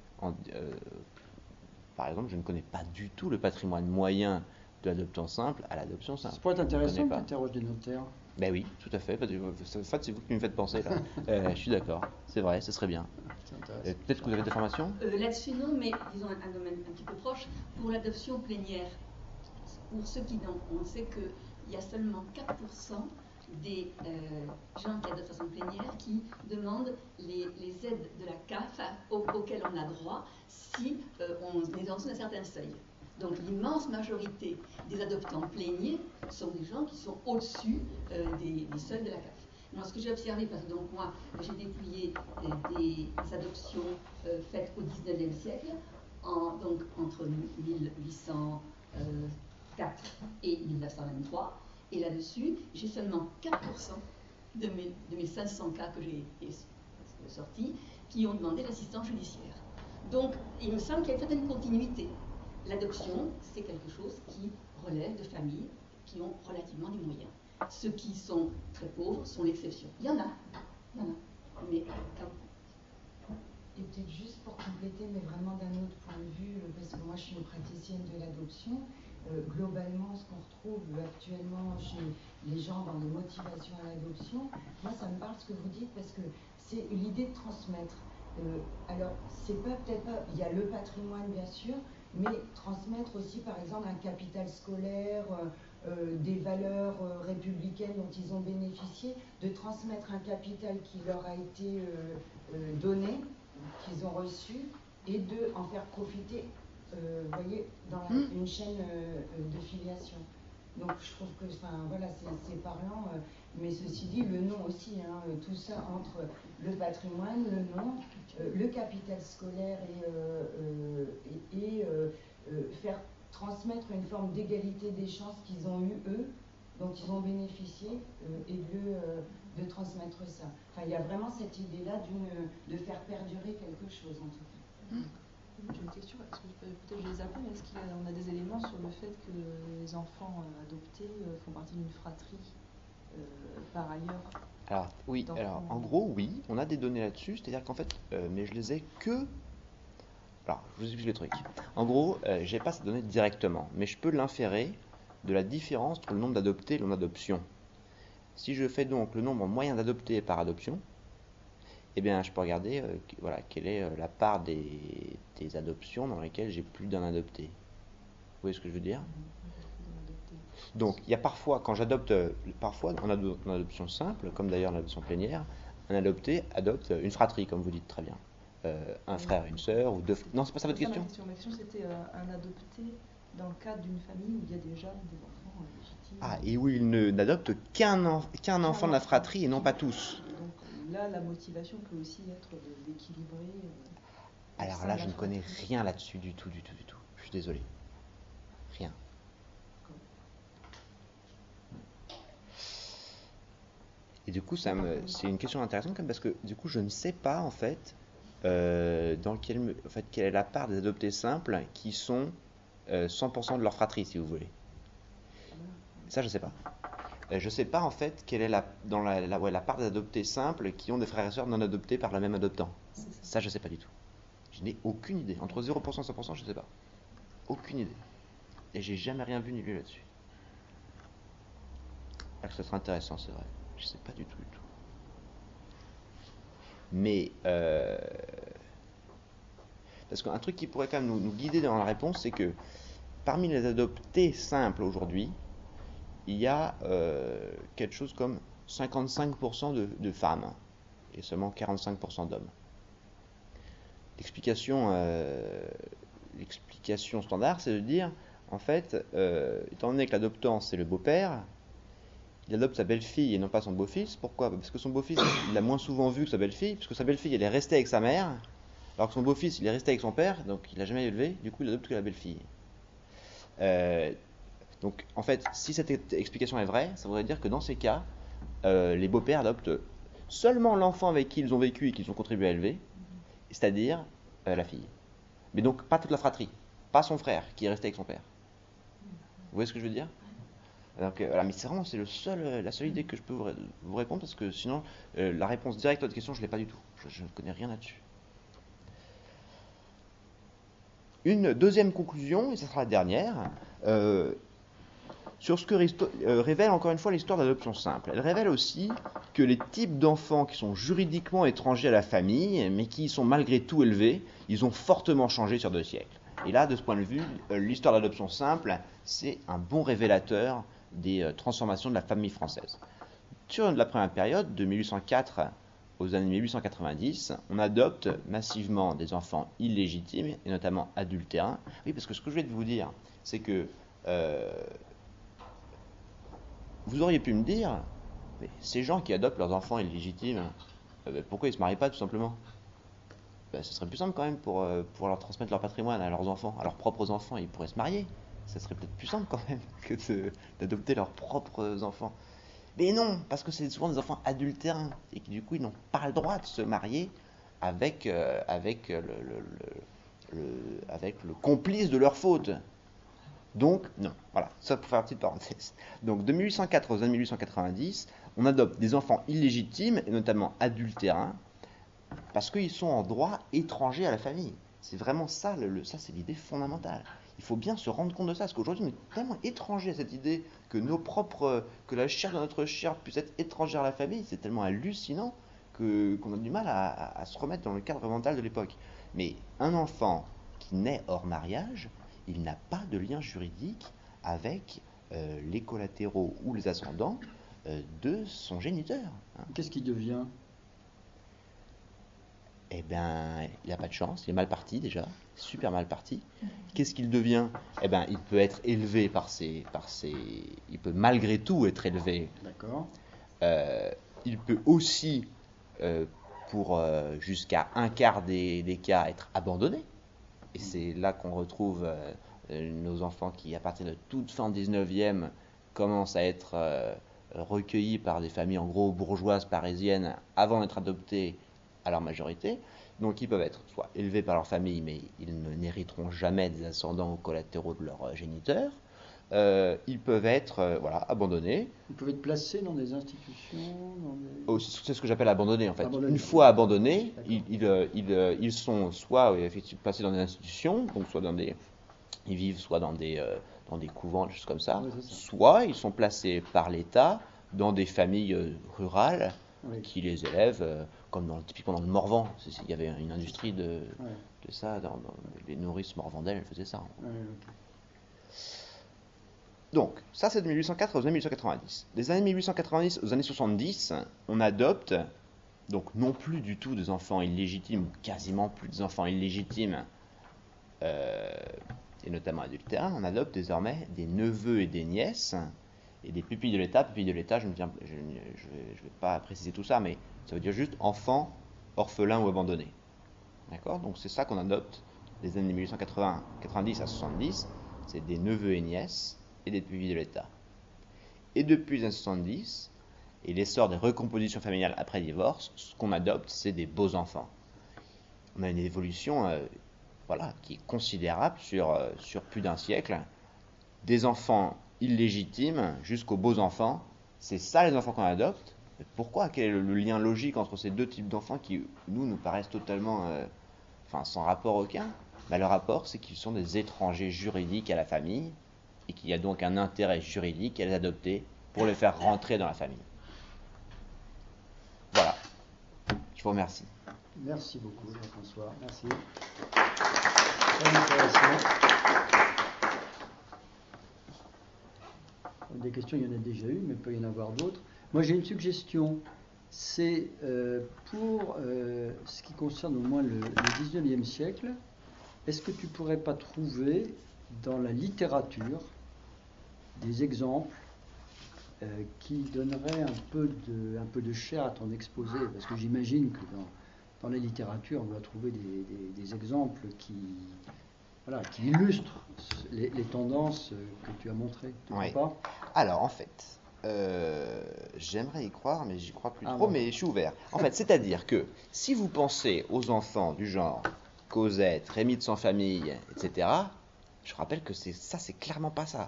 Par exemple, je ne connais pas du tout le patrimoine moyen de l'adoptant simple à l'adoption simple. Ça pourrait être Je ne intéressant connais que pas. tu interroges des notaires. Ben oui, tout à fait. En fait, c'est vous qui me faites penser là. Je suis d'accord. C'est vrai, ce serait bien. C'est intéressant. Peut-être que vous avez des formations. Là-dessus, non, mais disons un domaine un petit peu proche, pour l'adoption plénière. Pour ceux qui n'ont, on sait qu'il y a seulement 4% des gens qui adoptent de façon plénière qui demandent les aides de la CAF auxquelles on a droit si on est en dessous d'un certain seuil. Donc l'immense majorité des adoptants pléniers sont des gens qui sont au-dessus des seuils de la CAF. Moi, ce que j'ai observé, parce que donc moi, j'ai dépouillé des adoptions faites au XIXe siècle, donc entre 1804 et 1923, et là-dessus, j'ai seulement 4% de mes 500 cas que j'ai sortis qui ont demandé l'assistance judiciaire. Donc, il me semble qu'il y a une certaine continuité. L'adoption, c'est quelque chose qui relève de familles qui ont relativement des moyens. Ceux qui sont très pauvres sont l'exception. Il y en a. Mais et peut-être juste pour compléter, mais vraiment d'un autre point de vue, parce que moi je suis une praticienne de l'adoption, globalement ce qu'on retrouve actuellement chez les gens dans les motivations à l'adoption, moi ça me parle ce que vous dites parce que c'est l'idée de transmettre. Alors c'est peut-être pas, il y a le patrimoine bien sûr, mais transmettre aussi par exemple un capital scolaire, des valeurs républicaines dont ils ont bénéficié, de transmettre un capital qui leur a été donné, qu'ils ont reçu, et de en faire profiter, vous voyez, dans une chaîne de filiation. Donc je trouve que, voilà, c'est parlant, mais ceci dit, le nom aussi, tout ça entre le patrimoine, le nom, le capital scolaire et faire transmettre une forme d'égalité des chances qu'ils ont eu eux, dont ils ont bénéficié, et de transmettre ça. Enfin, il y a vraiment cette idée-là de faire perdurer quelque chose, en tout cas. J'ai une question, est-ce que peut-être je les apprends, mais est-ce qu'on a des éléments sur le fait que les enfants adoptés font partie d'une fratrie par ailleurs? Alors, oui, alors en gros, oui, on a des données là-dessus, c'est-à-dire qu'en fait, mais je les ai que. Alors, je vous explique le truc. En gros, je n'ai pas ces données directement, mais je peux l'inférer de la différence entre le nombre d'adoptés et le nombre d'adoptions. Si je fais donc le nombre moyen d'adoptés par adoption, eh bien, je peux regarder voilà, quelle est la part des adoptions dans lesquelles j'ai plus d'un adopté. Vous voyez ce que je veux dire? Donc, il y a parfois, quand j'adopte, parfois en adoption simple, comme d'ailleurs l'adoption plénière, un adopté adopte une fratrie, comme vous dites très bien. Un frère, une sœur, ou deux. Non, c'est pas ça votre question? Ma question c'était un adopté dans le cadre d'une famille où il y a déjà des enfants légitimes. Ah, et où il n'adopte qu'un enfant de la fratrie et non pas tous. Donc là, la motivation peut aussi être d'équilibrer. Alors là, je ne connais rien là-dessus du tout. Je suis désolé. Rien. Et du coup, c'est une question intéressante quand même parce que du coup, je ne sais pas en fait, quelle est la part des adoptés simples qui sont 100% de leur fratrie, si vous voulez. Ça, je ne sais pas. Je ne sais pas en fait quelle est la part des adoptés simples qui ont des frères et sœurs non adoptés par le même adoptant. Ça, je ne sais pas du tout. Je n'ai aucune idée. Entre 0% et 100%, je ne sais pas. Aucune idée. Et j'ai jamais rien vu ni lu là-dessus. Alors que ça serait intéressant, c'est vrai. Je ne sais pas du tout. Mais parce qu'un truc qui pourrait quand même nous guider dans la réponse, c'est que parmi les adoptés simples aujourd'hui, il y a quelque chose comme 55% de femmes et seulement 45% d'hommes. L'explication standard, c'est de dire, en fait, étant donné que l'adoptant, c'est le beau-père, il adopte sa belle-fille et non pas son beau-fils. Pourquoi? Parce que son beau-fils, il l'a moins souvent vu que sa belle-fille, puisque sa belle-fille, elle est restée avec sa mère, alors que son beau-fils, il est resté avec son père, donc il l'a jamais élevé, du coup, il adopte que la belle-fille. Donc, en fait, si cette explication est vraie, ça voudrait dire que dans ces cas, les beaux-pères adoptent seulement l'enfant avec qui ils ont vécu et qu'ils ont contribué à élever, c'est-à-dire la fille. Mais donc, pas toute la fratrie, pas son frère qui est resté avec son père. Vous voyez ce que je veux dire? Donc, voilà, mais c'est la seule idée que je peux vous répondre, parce que sinon, la réponse directe à votre question, je ne l'ai pas du tout. Je ne connais rien là-dessus. Une deuxième conclusion, et ce sera la dernière, sur ce que révèle encore une fois l'histoire de l'adoption simple. Elle révèle aussi que les types d'enfants qui sont juridiquement étrangers à la famille, mais qui sont malgré tout élevés, ils ont fortement changé sur 2 siècles. Et là, de ce point de vue, l'histoire de l'adoption simple, c'est un bon révélateur des transformations de la famille française. Sur la première période, de 1804 aux années 1890, on adopte massivement des enfants illégitimes, et notamment adultérins. Oui, parce que ce que je vais vous dire, c'est que vous auriez pu me dire, mais ces gens qui adoptent leurs enfants illégitimes, pourquoi ils ne se marient pas tout simplement ? Ce serait plus simple quand même pour leur transmettre leur patrimoine à leurs enfants, à leurs propres enfants, ils pourraient se marier. Ça serait peut-être plus simple quand même que d'adopter leurs propres enfants. Mais non, parce que c'est souvent des enfants adultérins, et qui du coup ils n'ont pas le droit de se marier avec le complice de leur faute. Donc, non, voilà, ça pour faire une petite parenthèse. Donc, de 1804 aux années 1890, on adopte des enfants illégitimes, et notamment adultérins, parce qu'ils sont en droit étranger à la famille. C'est vraiment ça, ça c'est l'idée fondamentale. Il faut bien se rendre compte de ça, parce qu'aujourd'hui on est tellement étranger à cette idée que que la chair de notre chair puisse être étrangère à la famille, c'est tellement hallucinant qu'on a du mal à se remettre dans le cadre mental de l'époque. Mais un enfant qui naît hors mariage, il n'a pas de lien juridique avec les collatéraux ou les ascendants de son géniteur. Qu'est-ce qu'il devient ? Eh bien, il n'a pas de chance, il est mal parti déjà, super mal parti. Qu'est-ce qu'il devient ? Eh bien, il peut être élevé il peut malgré tout être élevé. D'accord. Il peut aussi, pour jusqu'à un quart des cas, être abandonné. Et c'est là qu'on retrouve nos enfants qui, à partir de toute fin 19e, commencent à être recueillis par des familles en gros bourgeoises parisiennes avant d'être adoptés à leur majorité. Donc ils peuvent être soit élevés par leur famille, mais ils n'hériteront jamais des ascendants ou collatéraux de leur géniteur. Ils peuvent être abandonnés. Ils peuvent être placés dans des institutions C'est ce que j'appelle abandonnés en fait. Abandonnés. Une fois abandonnés, ils sont soit effectivement placés dans des institutions, donc ils vivent soit dans des couvents, des choses comme ça, Oui, c'est ça. soit ils sont placés par l'État dans des familles rurales qui les élèvent, comme typiquement dans le Morvan. Il y avait une industrie de ça, dans les nourrices morvandaines, elles faisaient ça. Okay. Donc, ça c'est de 1804 aux années 1890. Des années 1890 aux années 70, on adopte, donc non plus du tout des enfants illégitimes, ou quasiment plus des enfants illégitimes, et notamment adultérins, on adopte désormais des neveux et des nièces, et des pupilles de l'État. Pupilles de l'État, je ne vais pas préciser tout ça, mais ça veut dire juste enfants, orphelins ou abandonnés. D'accord ? Donc c'est ça qu'on adopte des années 1890 à 70, c'est des neveux et nièces et des pupilles de l'État. Et depuis les années 70, et l'essor des recompositions familiales après divorce, ce qu'on adopte, c'est des beaux enfants. On a une évolution qui est considérable sur plus d'un siècle. Des enfants illégitimes jusqu'aux beaux enfants, c'est ça les enfants qu'on adopte. Pourquoi ? Quel est le lien logique entre ces deux types d'enfants qui, nous paraissent totalement sans rapport aucun ? Le rapport, c'est qu'ils sont des étrangers juridiques à la famille et qu'il y a donc un intérêt juridique à les adopter pour les faire rentrer dans la famille. Voilà. Je vous remercie. Merci beaucoup, Jean-François. Merci. Très intéressant. Des questions, il y en a déjà eu, mais il peut y en avoir d'autres. Moi, j'ai une suggestion. C'est pour ce qui concerne au moins le 19e siècle, est-ce que tu ne pourrais pas trouver dans la littérature des exemples qui donneraient un peu de chair à ton exposé ? Parce que j'imagine que dans la littérature, on doit trouver des exemples qui illustrent les tendances que tu as montrées. Tu ne crois pas ? Alors, en fait, j'aimerais y croire, mais j'y crois plus trop, mais je suis ouvert. En fait, c'est-à-dire que si vous pensez aux enfants du genre Cosette, Rémi de Sans Famille, etc., je rappelle que c'est clairement pas ça.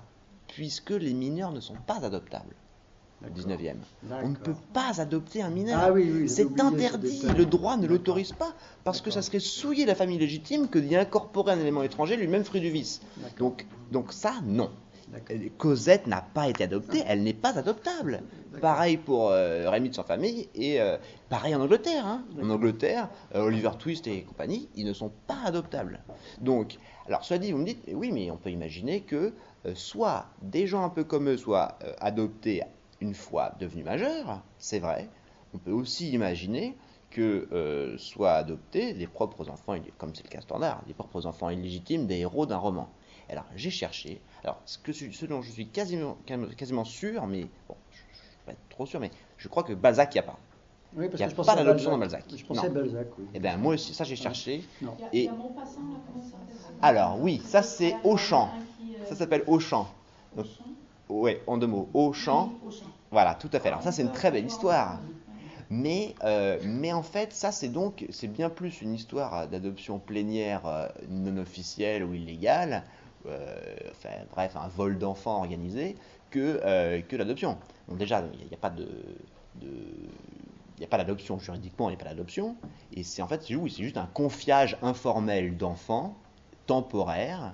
puisque les mineurs ne sont pas adoptables. Le D'accord. 19e. D'accord. On ne peut pas adopter un mineur. Ah oui, oui, j'avais c'est oublié ce interdit. détail. Le droit ne D'accord. l'autorise pas, parce que ça D'accord. serait souiller la famille légitime que d'y incorporer un élément étranger, lui-même fruit du vice. D'accord. Donc ça, non. D'accord. Cosette n'a pas été adoptée, elle n'est pas adoptable. D'accord. Pareil pour Rémy de Sans Famille, et pareil en Angleterre. En D'accord. Angleterre, Oliver Twist et compagnie, ils ne sont pas adoptables. Donc, alors cela dit, vous me dites, oui, mais on peut imaginer que soit des gens un peu comme eux soient adoptés une fois devenus majeurs, c'est vrai. On peut aussi imaginer que soient adoptés les propres enfants, comme c'est le cas standard, les propres enfants illégitimes des héros d'un roman. Alors, j'ai cherché. Alors, ce dont je suis quasiment sûr, mais bon, je ne suis pas trop sûr, mais je crois que Balzac, il n'y a pas. Oui, parce Il n'y a que je pensais pas à d'adoption dans Balzac. Balzac. Je pensais à Non. Balzac, oui. Eh bien, moi aussi, ça, j'ai cherché. Non. Il y a Maupassant, là, comment ça s'appelle? Alors, oui, ça, c'est Auchan. Ça s'appelle Auchan. Donc, Auchan. ouais, en 2 mots. Auchan. Oui, Auchan. Voilà, tout à fait. Alors, ça, c'est une très belle histoire. Mais en fait, ça, c'est bien plus une histoire d'adoption plénière non officielle ou illégale, bref, un vol d'enfants organisé, que l'adoption. Donc déjà, il n'y a pas d'adoption juridiquement, il n'y a pas d'adoption, et c'est en fait, c'est juste un confiage informel d'enfants, temporaire,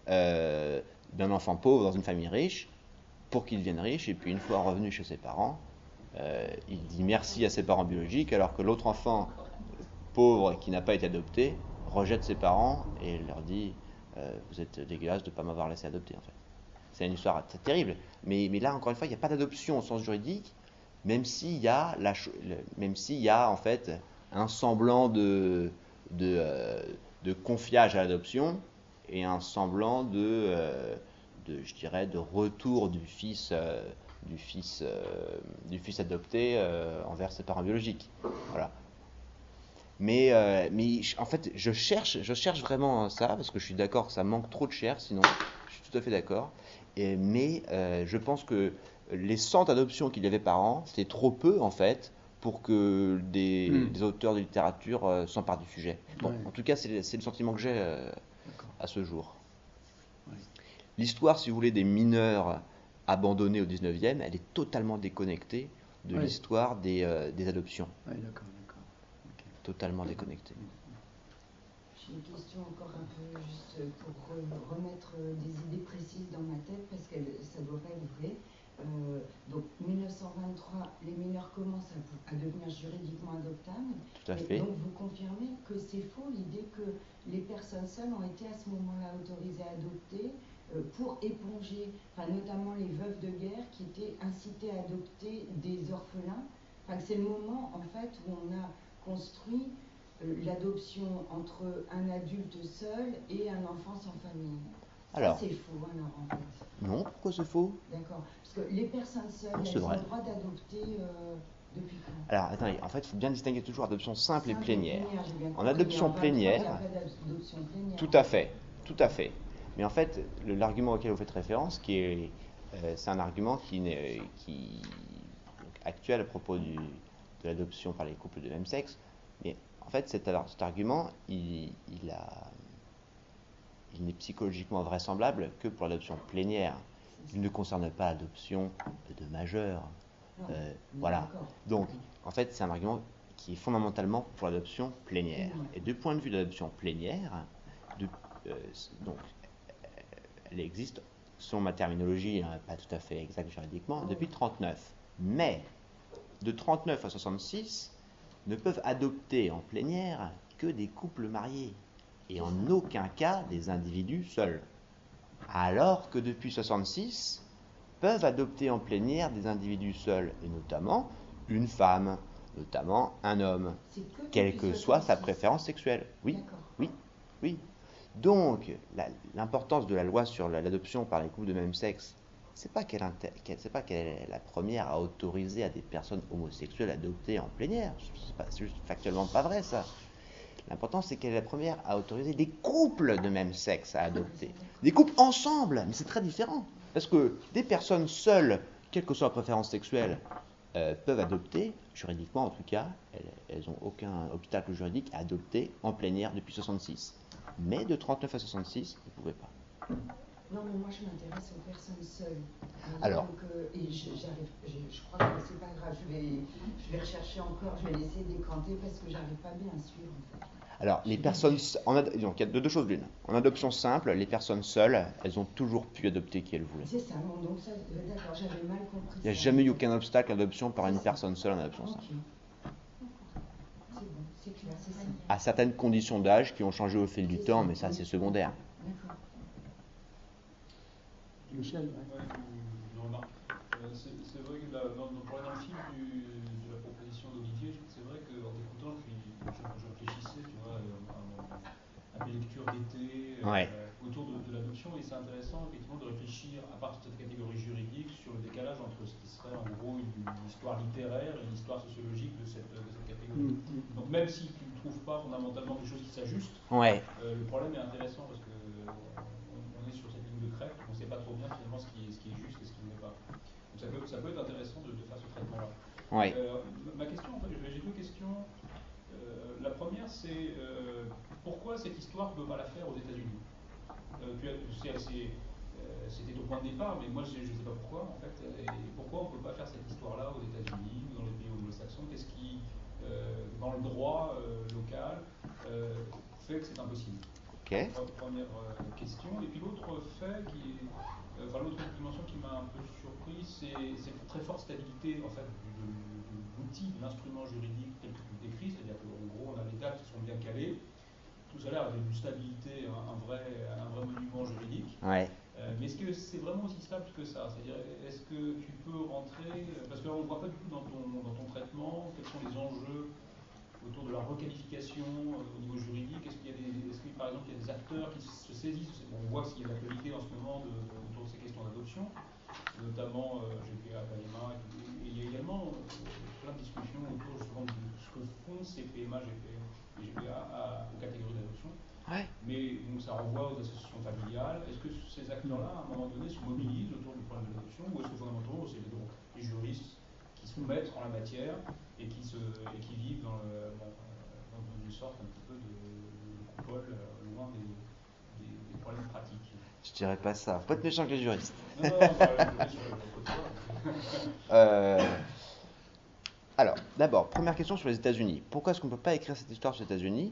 d'un enfant pauvre dans une famille riche, pour qu'il devienne riche, et puis une fois revenu chez ses parents, il dit merci à ses parents biologiques, alors que l'autre enfant pauvre qui n'a pas été adopté rejette ses parents et leur dit vous êtes dégueulasse de ne pas m'avoir laissé adopter, en fait. C'est une histoire terrible, mais là encore une fois il n'y a pas d'adoption au sens juridique, même s'il y a en fait un semblant de confiage à l'adoption et un semblant je dirais, de retour du fils adopté envers ses parents biologiques. Voilà. Mais en fait, je cherche vraiment ça, parce que je suis d'accord que ça manque trop de chair, sinon je suis tout à fait d'accord. Mais je pense que les 100 adoptions qu'il y avait par an, c'était trop peu en fait pour que des auteurs de littérature s'emparent du sujet. Bon, Ouais. en tout cas, c'est le sentiment que j'ai D'accord. à ce jour. Ouais. L'histoire, si vous voulez, des mineurs abandonnés au 19e, elle est totalement déconnectée de Ouais. l'histoire des adoptions. Oui, d'accord. Ok. Totalement déconnectée. J'ai une question encore un peu juste pour remettre des idées précises dans ma tête parce que ça doit pas être vrai. Donc 1923, les mineurs commencent à devenir juridiquement adoptables. Tout à fait. Donc vous confirmez que c'est faux l'idée que les personnes seules ont été à ce moment-là autorisées à adopter pour éponger, notamment les veuves de guerre qui étaient incitées à adopter des orphelins. Que c'est le moment en fait où on a construit l'adoption entre un adulte seul et un enfant sans famille. Alors, ça c'est faux alors en fait. non, pourquoi c'est faux? D'accord. Parce que les personnes seules, Non, c'est elles ont vrai. le droit d'adopter depuis quand? Alors, attendez, en fait, il faut bien distinguer toujours adoption simple et Simple plénière. j'ai bien En compris, adoption mais en 23, il y a plénière, pas d'adoption plénière. tout à fait. Mais en fait, l'argument auquel vous faites référence, c'est un argument qui actuel à propos de l'adoption par les couples de même sexe. Mais en fait, cet argument, il n'est psychologiquement vraisemblable que pour l'adoption plénière. Il ne concerne pas l'adoption de majeurs. Voilà. Donc, en fait, c'est un argument qui est fondamentalement pour l'adoption plénière. Et du point de vue de l'adoption plénière, donc, elle existe, selon ma terminologie, pas tout à fait exacte juridiquement, depuis 1939. Mais, de 1939 à 1966, ne peuvent adopter en plénière que des couples mariés, et en aucun cas des individus seuls. Alors que depuis 1966, peuvent adopter en plénière des individus seuls, et notamment une femme, notamment un homme, quelle que soit sa préférence sexuelle. Oui. Donc, l'importance de la loi sur l'adoption par les couples de même sexe, c'est pas qu'elle est la première à autoriser à des personnes homosexuelles à adopter en plénière. C'est juste factuellement pas vrai, ça. L'important, c'est qu'elle est la première à autoriser des couples de même sexe à adopter. Des couples ensemble, mais c'est très différent. Parce que des personnes seules, quelle que soit leur préférence sexuelle, peuvent adopter, juridiquement en tout cas, elles n'ont aucun obstacle juridique à adopter en plénière depuis 1966. Mais de 1939 à 1966, ils ne pouvaient pas. Non, mais moi je m'intéresse aux personnes seules. Alors. Donc, et je crois que c'est pas grave, je vais rechercher encore, je vais laisser décanter parce que j'arrive pas bien à suivre en fait. Alors, les personnes, donc il y a deux choses l'une. En adoption simple, les personnes seules, elles ont toujours pu adopter qui elles voulaient. C'est ça, bon, donc ça, d'accord, j'avais mal compris. Il n'y a jamais eu aucun obstacle à l'adoption par une personne seule en adoption simple. C'est bon, c'est clair, c'est ça. À certaines conditions d'âge qui ont changé au fil du temps, mais ça c'est secondaire. D'accord. Michel, Ouais, une remarque. C'est vrai que dans le fil de la proposition d'Olivier, c'est vrai qu'en écoutant, je réfléchissais, tu vois, à mes lectures d'été autour de l'adoption, et c'est intéressant effectivement de réfléchir à partir de cette catégorie juridique sur le décalage entre ce qui serait en gros une histoire littéraire et une histoire sociologique de cette catégorie. Donc même si tu ne trouves pas fondamentalement quelque chose qui s'ajuste, le problème est intéressant parce que on est sur cette ligne de crête, on ne sait pas trop bien finalement ce qui est juste et ce qui ne l'est pas. Donc ça peut être intéressant de faire ce traitement-là. Ma question, en fait, j'ai deux questions. La première, c'est pourquoi cette histoire ne peut pas la faire aux États-Unis? C'était ton point de départ, mais moi je ne sais pas pourquoi, en fait. Et pourquoi on ne peut pas faire cette histoire-là aux États-Unis ou dans les pays anglo-saxons? Qu'est-ce qui, dans le droit local, fait que c'est impossible? Première question. Et puis l'autre fait l'autre dimension qui m'a un peu surpris, c'est cette très forte stabilité en fait de l'outil, de l'instrument juridique tel que tu le décris, c'est-à-dire qu'en gros on a les dates qui sont bien calées, tout ça a l'air d'une stabilité, un vrai monument juridique. Mais est-ce que c'est vraiment aussi stable que ça? C'est-à-dire, est-ce que tu peux rentrer, parce qu'on ne voit pas du tout dans ton traitement quels sont les enjeux autour de la requalification au niveau juridique? Est-ce que par exemple il y a des acteurs qui se saisissent? On voit qu'il y a de l'actualité en ce moment autour de ces questions d'adoption, notamment GPA, PAEMA, et il y a également plein de discussions autour justement de ce que font ces PMA, GPA aux catégories d'adoption. Mais donc ça renvoie aux associations familiales. Est-ce que ces acteurs-là, à un moment donné, se mobilisent autour du problème de l'adoption, ou est-ce que fondamentalement c'est les juristes qui sont maîtres en la matière et qui vivent dans une sorte un petit peu de coupole loin des problèmes pratiques? Je dirais pas ça. Faut pas être méchant avec les juristes. Non, Alors, d'abord, première question sur les États-Unis. Pourquoi est-ce qu'on ne peut pas écrire cette histoire sur les États-Unis?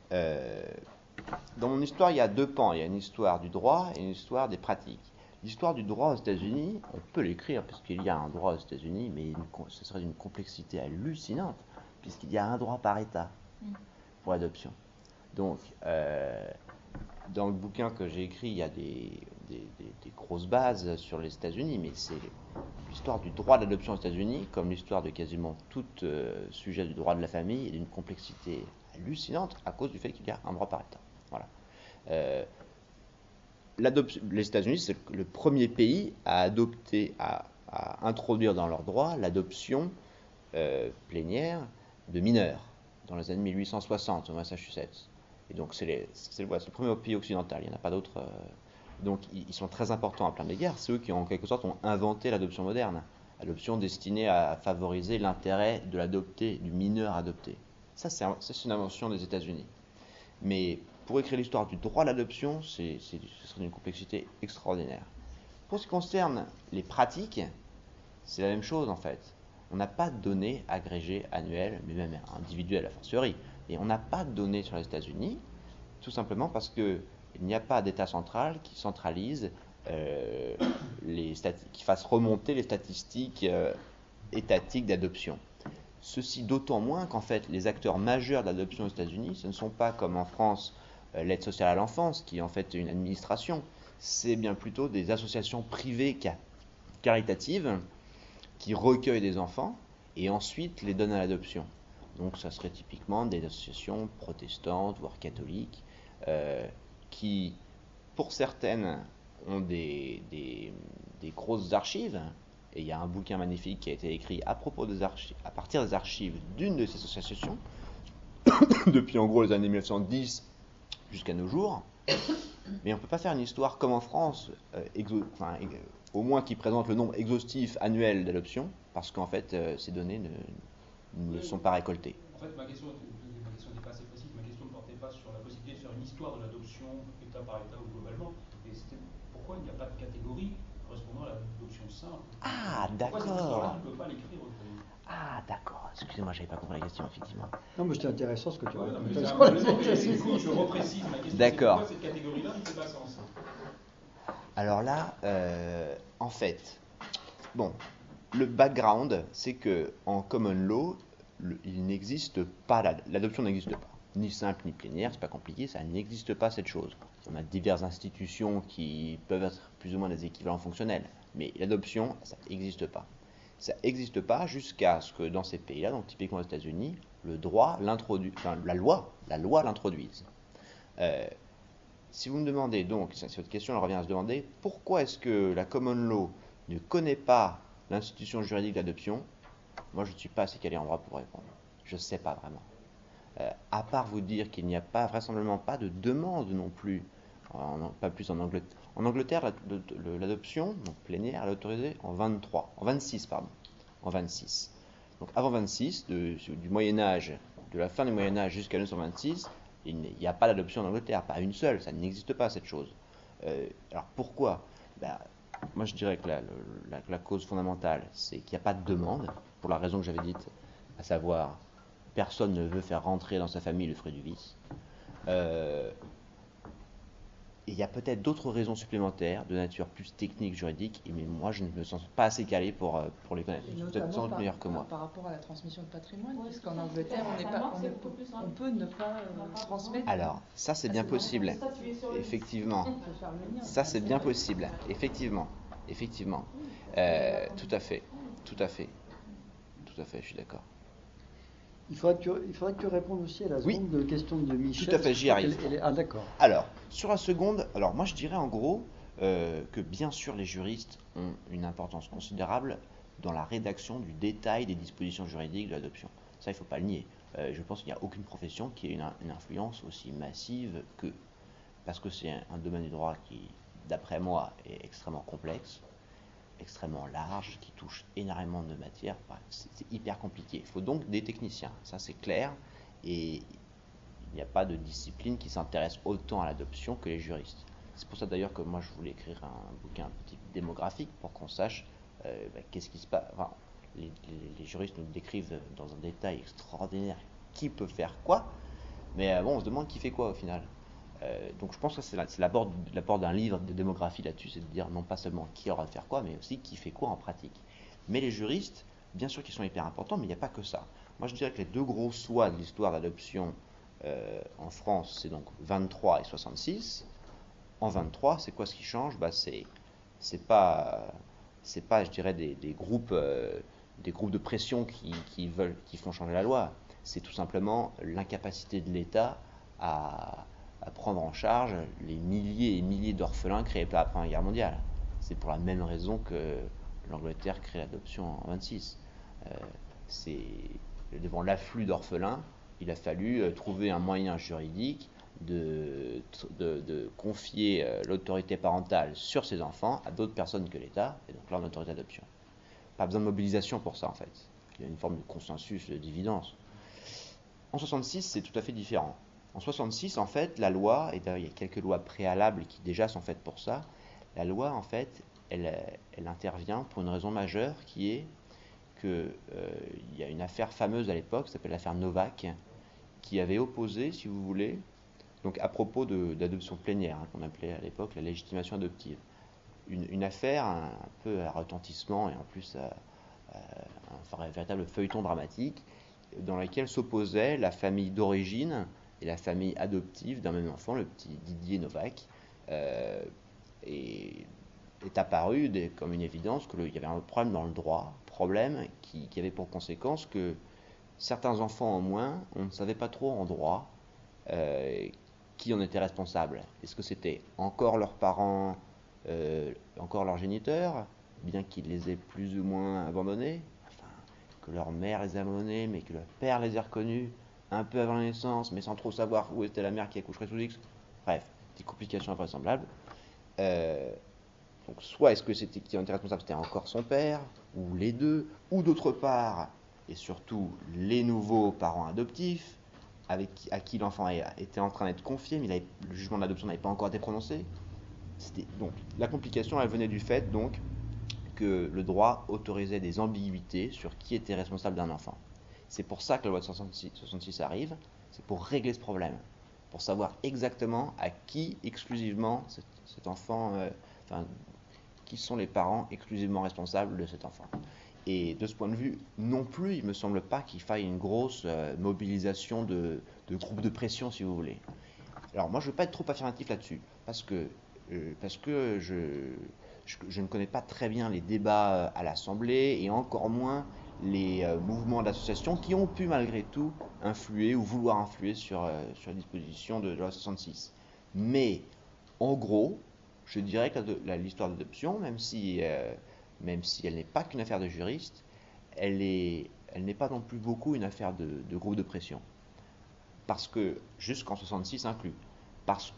Dans mon histoire, il y a deux pans. Il y a une histoire du droit et une histoire des pratiques. L'histoire du droit aux États-Unis, on peut l'écrire puisqu'il y a un droit aux États-Unis, mais ce serait d'une complexité hallucinante puisqu'il y a un droit par État pour l'adoption. Donc, dans le bouquin que j'ai écrit, il y a des grosses bases sur les États-Unis, mais c'est l'histoire du droit de l'adoption aux États-Unis, comme l'histoire de quasiment tout sujet du droit de la famille, est d'une complexité hallucinante à cause du fait qu'il y a un droit par État. Voilà. Les États-Unis, c'est le premier pays à adopter, à introduire dans leur droit l'adoption plénière de mineurs dans les années 1860 au Massachusetts. Et donc c'est le premier pays occidental, il n'y en a pas d'autres. Donc ils sont très importants à plein d'égards. C'est eux qui en quelque sorte ont inventé l'adoption moderne, l'adoption destinée à favoriser l'intérêt de l'adopté, du mineur adopté. Ça c'est une invention des États-Unis. Mais pour écrire l'histoire du droit à l'adoption, ce serait d'une complexité extraordinaire. Pour ce qui concerne les pratiques, c'est la même chose en fait. On n'a pas de données agrégées annuelles, mais même individuelles a fortiori. Et on n'a pas de données sur les États-Unis, tout simplement parce qu'il n'y a pas d'État central qui centralise, qui fasse remonter les statistiques étatiques d'adoption. Ceci d'autant moins qu'en fait, les acteurs majeurs de l'adoption aux États-Unis, ce ne sont pas comme en France l'aide sociale à l'enfance, qui est en fait une administration. C'est bien plutôt des associations privées caritatives qui recueillent des enfants et ensuite les donnent à l'adoption. Donc ça serait typiquement des associations protestantes, voire catholiques, qui, pour certaines, ont des grosses archives. Et il y a un bouquin magnifique qui a été écrit à propos des archives, à partir des archives d'une de ces associations, depuis en gros les années 1910 jusqu'à nos jours. Mais on ne peut pas faire une histoire comme en France, au moins qui présente le nombre exhaustif annuel d'adoptions, parce qu'en fait ces données ne sont pas récoltées. En fait, ma question n'était pas assez précise. Ma question ne portait pas sur la possibilité de faire une histoire de l'adoption État par État ou globalement, et c'était pourquoi il n'y a pas de catégorie correspondant à l'adoption simple. Ah, Pourquoi cette d'accord. histoire-là, tu ne peux pas l'écrire autrement? Ah, d'accord. Excusez-moi, j'avais pas compris la question, effectivement. Non, mais c'était intéressant ce que tu Ouais, non, mais racontais c'est un sur la complément, mais situation. du coup, je reprécise ma question. D'accord. C'est pourquoi cette catégorie-là ne fait pas sens? Alors là, en fait, bon, le background, c'est que en common law, il n'existe pas, l'adoption n'existe pas. Ni simple ni plénière, c'est pas compliqué, ça n'existe pas cette chose. On a diverses institutions qui peuvent être plus ou moins des équivalents fonctionnels, mais l'adoption, ça n'existe pas. Ça n'existe pas jusqu'à ce que dans ces pays-là, donc typiquement aux États-Unis, le droit l'introduise, enfin la loi l'introduise. Si vous me demandez donc, si votre question elle revient à se demander, pourquoi est-ce que la common law ne connaît pas l'institution juridique d'adoption, moi je ne suis pas assez calé en droit pour répondre. Je ne sais pas vraiment. À part vous dire qu'il n'y a pas, vraisemblablement pas de demande non plus, pas plus en Angleterre. En Angleterre, l'adoption, donc plénière, elle est autorisée en 26, pardon. En 26. Donc avant 26, du Moyen-Âge, de la fin du Moyen-Âge jusqu'à 1926, il n'y a pas d'adoption en Angleterre, pas une seule, ça n'existe pas cette chose. Alors pourquoi? Moi je dirais que la cause fondamentale, c'est qu'il n'y a pas de demande, pour la raison que j'avais dite, à savoir, personne ne veut faire rentrer dans sa famille le fruit du vice. Et il y a peut-être d'autres raisons supplémentaires, de nature plus technique, juridique, mais moi je ne me sens pas assez calé pour les connaître. Et Vous êtes sans doute meilleur que moi. Par rapport à la transmission de patrimoine, Ouais, puisqu'en c'est ça, Angleterre, c'est ça, on peut ne pas transmettre. Alors, ça c'est bien possible. Effectivement. On peut faire le lien. Ça c'est bien possible. Effectivement. Tout à fait. Tout à fait, je suis d'accord. Il faudrait que tu répondes aussi à la Oui. seconde question de Michel. Tout à fait, j'y arrive. Ah, d'accord. Alors, sur la seconde, moi je dirais en gros que bien sûr les juristes ont une importance considérable dans la rédaction du détail des dispositions juridiques de l'adoption. Ça, il ne faut pas le nier. Je pense qu'il n'y a aucune profession qui ait une influence aussi massive qu'eux. Parce que c'est un domaine du droit qui, d'après moi, est extrêmement complexe, extrêmement large, qui touche énormément de matières. C'est hyper compliqué. Il faut donc des techniciens, ça c'est clair. Et il n'y a pas de discipline qui s'intéresse autant à l'adoption que les juristes. C'est pour ça d'ailleurs que moi je voulais écrire un bouquin un petit démographique pour qu'on sache qu'est-ce qui se passe. Enfin, les juristes nous décrivent dans un détail extraordinaire qui peut faire quoi, mais bon, on se demande qui fait quoi au final. Donc je pense que c'est l'apport d'un livre de démographie là-dessus, c'est de dire non pas seulement qui aura de faire quoi, mais aussi qui fait quoi en pratique. Mais les juristes, bien sûr qu'ils sont hyper importants, mais il n'y a pas que ça. Moi je dirais que les deux gros soies de l'histoire d'adoption en France, c'est donc 23 et 66. En 23, c'est quoi ce qui change? C'est pas, je dirais, des groupes de pression qui font changer la loi. C'est tout simplement l'incapacité de l'État à prendre en charge les milliers et milliers d'orphelins créés par la Première Guerre mondiale. C'est pour la même raison que l'Angleterre crée l'adoption en 26. Devant l'afflux d'orphelins, il a fallu trouver un moyen juridique de confier l'autorité parentale sur ses enfants à d'autres personnes que l'État, et donc là, l'autorité d'adoption. Pas besoin de mobilisation pour ça, en fait. Il y a une forme de consensus d'évidence. En 66, c'est tout à fait différent. En 66, en fait, la loi, et d'ailleurs il y a quelques lois préalables qui déjà sont faites pour ça, la loi, en fait, elle intervient pour une raison majeure qui est qu'il y a une affaire fameuse à l'époque, qui s'appelle l'affaire Novak, qui avait opposé, si vous voulez, donc à propos d'adoption plénière, qu'on appelait à l'époque la légitimation adoptive. Une affaire un peu à retentissement et en plus un véritable feuilleton dramatique dans laquelle s'opposait la famille d'origine et la famille adoptive d'un même enfant, le petit Didier Novak, et est apparu comme une évidence qu'il y avait un problème dans le droit, problème qui avait pour conséquence que certains enfants en moins, on ne savait pas trop en droit qui en était responsable. Est-ce que c'était encore leurs parents, encore leurs géniteurs, bien qu'ils les aient plus ou moins abandonnés, enfin, que leur mère les a abandonnés, mais que leur père les ait reconnus un peu avant la naissance, mais sans trop savoir où était la mère qui accoucherait sous X. Bref, des complications invraisemblables. Donc soit est-ce que c'était qui en était responsable, c'était encore son père, ou les deux, ou d'autre part, et surtout les nouveaux parents adoptifs, à qui l'enfant était en train d'être confié, mais le jugement d'adoption n'avait pas encore été prononcé. Donc, la complication, elle venait du fait donc que le droit autorisait des ambiguïtés sur qui était responsable d'un enfant. C'est pour ça que la loi de 66 arrive, c'est pour régler ce problème, pour savoir exactement à qui exclusivement cet enfant, qui sont les parents exclusivement responsables de cet enfant. Et de ce point de vue, non plus, il ne me semble pas qu'il faille une grosse mobilisation de groupes de pression, si vous voulez. Alors moi, je ne veux pas être trop affirmatif là-dessus, parce que je ne connais pas très bien les débats à l'Assemblée, et encore moins les mouvements d'association qui ont pu malgré tout influer ou vouloir influer sur la disposition de loi 66. Mais en gros, je dirais que l'histoire d'adoption, même si elle n'est pas qu'une affaire de juristes, elle n'est pas non plus beaucoup une affaire de groupe de pression. Parce que, jusqu'en 66 inclus, parce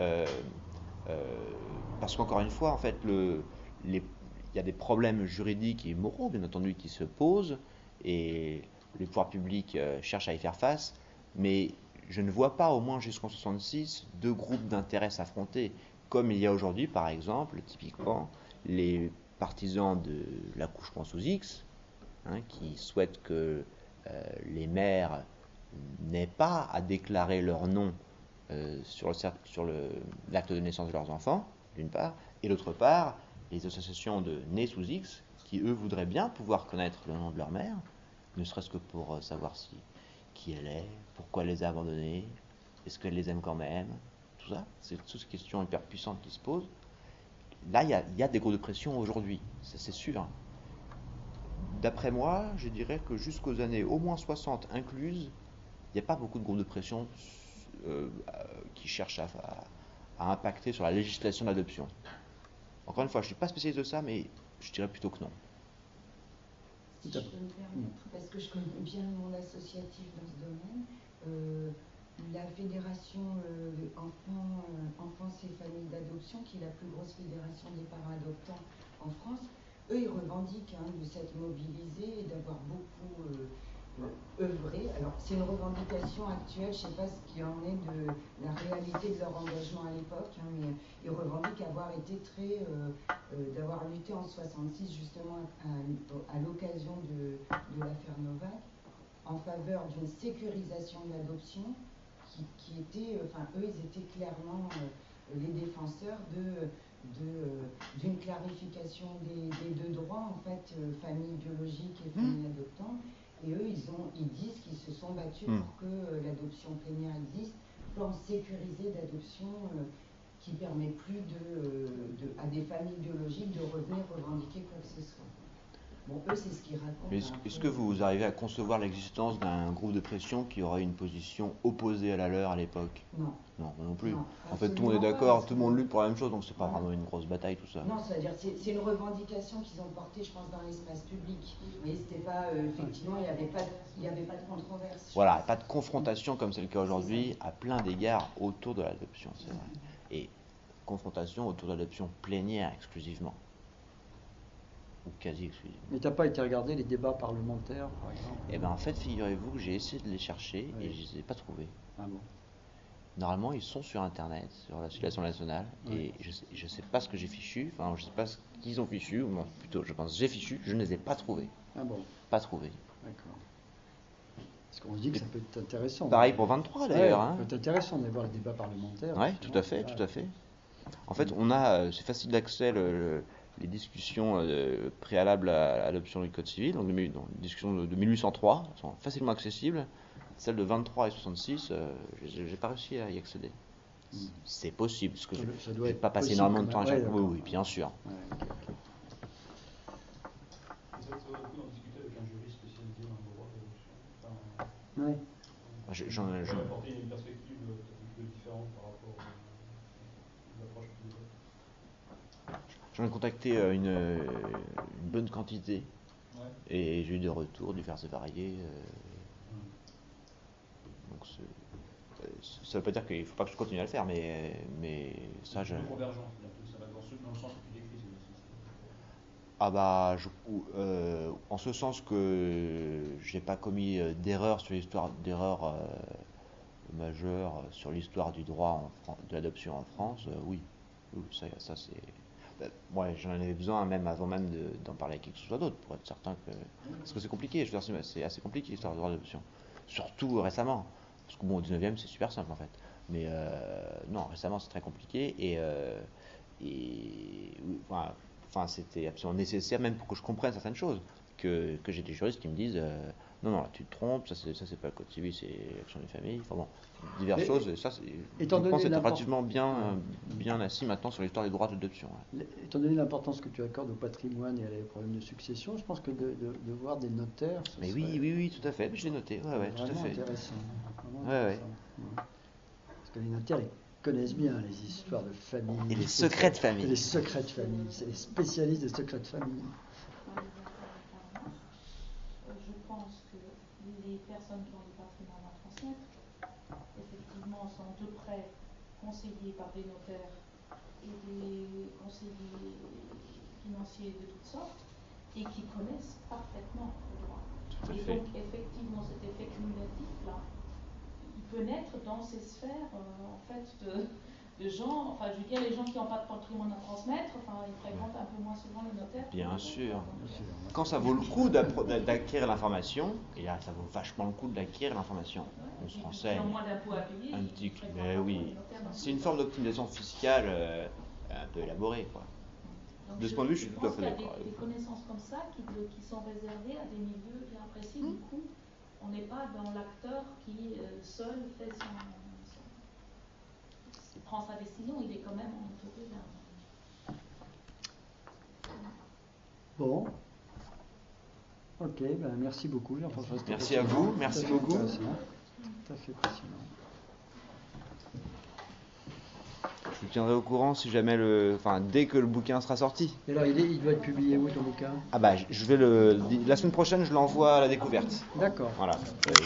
qu'encore une fois, en fait, il y a des problèmes juridiques et moraux, bien entendu, qui se posent, et les pouvoirs publics cherchent à y faire face, mais je ne vois pas, au moins jusqu'en 66, deux groupes d'intérêts s'affronter, comme il y a aujourd'hui, par exemple, typiquement, les partisans de l'accouchement sous X, qui souhaitent que les mères n'aient pas à déclarer leur nom sur l'acte de naissance de leurs enfants, d'une part, et d'autre part, les associations de nés sous X, qui eux voudraient bien pouvoir connaître le nom de leur mère, ne serait-ce que pour savoir qui elle est, pourquoi elle les a abandonnés, est-ce qu'elle les aime quand même, tout ça, c'est toutes ces questions hyper puissantes qui se posent. Là, il y a des groupes de pression aujourd'hui, ça c'est sûr. D'après moi, je dirais que jusqu'aux années au moins 60 incluses, il n'y a pas beaucoup de groupes de pression qui cherchent à impacter sur la législation d'adoption. Encore une fois, je ne suis pas spécialiste de ça, mais je dirais plutôt que non. Si je peux me permettre, parce que je connais bien le monde associatif dans ce domaine, la fédération Enfance et Familles d'Adoption, qui est la plus grosse fédération des parents adoptants en France, eux, ils revendiquent de s'être mobilisés et d'avoir beaucoup œuvré. Alors, c'est une revendication actuelle, je ne sais pas ce qu'il en est de la réalité de leur engagement à l'époque, mais ils revendiquent avoir été d'avoir lutté en 66 justement à l'occasion de l'affaire Novak en faveur d'une sécurisation de l'adoption qui était, eux, ils étaient clairement les défenseurs d'une clarification des deux droits, en fait, famille biologique et famille adoptante. Et eux, ils disent qu'ils se sont battus pour que l'adoption plénière existe, plan sécurisé d'adoption qui ne permet plus à des familles biologiques de revenir revendiquer quoi que ce soit. Bon, eux, c'est ce qu'ils racontent. Mais est-ce que vous arrivez à concevoir l'existence d'un groupe de pression qui aurait une position opposée à la leur à l'époque? Non. Non plus. Non, en fait, tout le monde est d'accord, tout le monde lutte pour la même chose, donc c'est pas vraiment une grosse bataille, tout ça. Non, c'est-à-dire c'est une revendication qu'ils ont portée, je pense, dans l'espace public. Mais c'était pas, effectivement, il n'y avait pas de controverse. Voilà, pas de confrontation comme c'est le cas aujourd'hui à plein d'égards autour de l'adoption, c'est vrai. Et confrontation autour de l'adoption plénière exclusivement. Ou quasi exclusivement. Mais tu n'as pas été regarder les débats parlementaires, par exemple? Eh bien, en fait, figurez-vous que j'ai essayé de les chercher et je ne les ai pas trouvés. Ah bon. Normalement, ils sont sur Internet, sur l'Assemblée nationale, et je ne sais pas ce que j'ai fichu, enfin, je ne sais pas ce qu'ils ont fichu, ou plutôt, je pense j'ai fichu, je ne les ai pas trouvés. Ah bon. Pas trouvés. D'accord. Parce qu'on se dit que ça peut être intéressant. Pareil pour 23 d'ailleurs. Ça peut être intéressant d'aller voir les débats parlementaires. Oui, tout à fait, tout à fait. En fait, c'est facile d'accès, les discussions préalables à l'adoption du Code civil, donc les discussions de 1803 sont facilement accessibles. Celles de 23 et 66, je n'ai pas réussi à y accéder. C'est possible, parce que je ne vais pas passer énormément de temps à chaque fois. Oui, bien sûr. Ça vaut le coup d'en discuter avec un juriste spécialisé dans le droit d'adoption. J'en ai apporter une perspective un peu différente par rapport à l'approche plus. J'en ai contacté une bonne quantité, et j'ai eu des retours divers et variés. Donc ça ne veut pas dire qu'il ne faut pas que je continue à le faire, mais ça, je... Convergence, ça va dans le sens que tu décris. Ah bah, en ce sens que j'ai pas commis d'erreur majeure sur l'histoire du droit de l'adoption en France, oui. Oui, ça c'est. Moi, j'en avais besoin même avant même d'en parler avec qui que ce soit d'autre, pour être certain que. Parce que c'est compliqué, je veux dire, c'est assez compliqué l'histoire du droit d'adoption. Surtout récemment. Parce que bon, au 19e, c'est super simple en fait. Mais non, récemment, c'est très compliqué oui, enfin, c'était absolument nécessaire, même pour que je comprenne certaines choses, que j'ai des juristes qui me disent non, là, tu te trompes, ça c'est pas le code civil, c'est l'action des familles, enfin bon, diverses choses, et ça, je pense être relativement bien assis maintenant sur l'histoire des droits d'adoption. Ouais. Étant donné l'importance que tu accordes au patrimoine et à les problèmes de succession, je pense que de voir des notaires. Mais oui, tout à fait, je l'ai noté, ouais, tout à fait. Intéressant. Ouais. Parce que les notaires, ils connaissent bien les histoires de famille. Et les secrets de famille. Et les secrets de famille, c'est les spécialistes des secrets de famille. Je pense que les personnes qui ont du patrimoine à transmettre, effectivement, sont de près conseillées par des notaires et des conseillers financiers de toutes sortes et qui connaissent parfaitement le droit. Et donc, effectivement, cet effet cumulatif-là, il peut naître dans ces sphères, en fait, de gens, enfin, je veux dire, les gens qui n'ont pas de patrimoine à transmettre, enfin, ils fréquentent un peu moins souvent les notaires. Bien sûr. Quand ça vaut le coup d'acquérir l'information, et là, ça vaut vachement le coup d'acquérir l'information. On se renseigne. Moins d'impôts à payer. Un petit, mais oui. C'est une forme d'optimisation fiscale un peu élaborée, quoi. Donc de ce point de vue, je suis tout à fait d'accord. Il y a des connaissances comme ça qui sont réservées à des milieux bien précis. Du coup, on n'est pas dans l'acteur qui seul fait prend sa décision, il est quand même entouré d'un. Bon. Ok, ben merci beaucoup. Merci à vous, merci beaucoup. Tout à fait passionnant. Je vous tiendrai au courant si jamais dès que le bouquin sera sorti. Et alors, il doit être publié où ton bouquin ? Ah bah, je vais la semaine prochaine, je l'envoie à la découverte. D'accord. Voilà.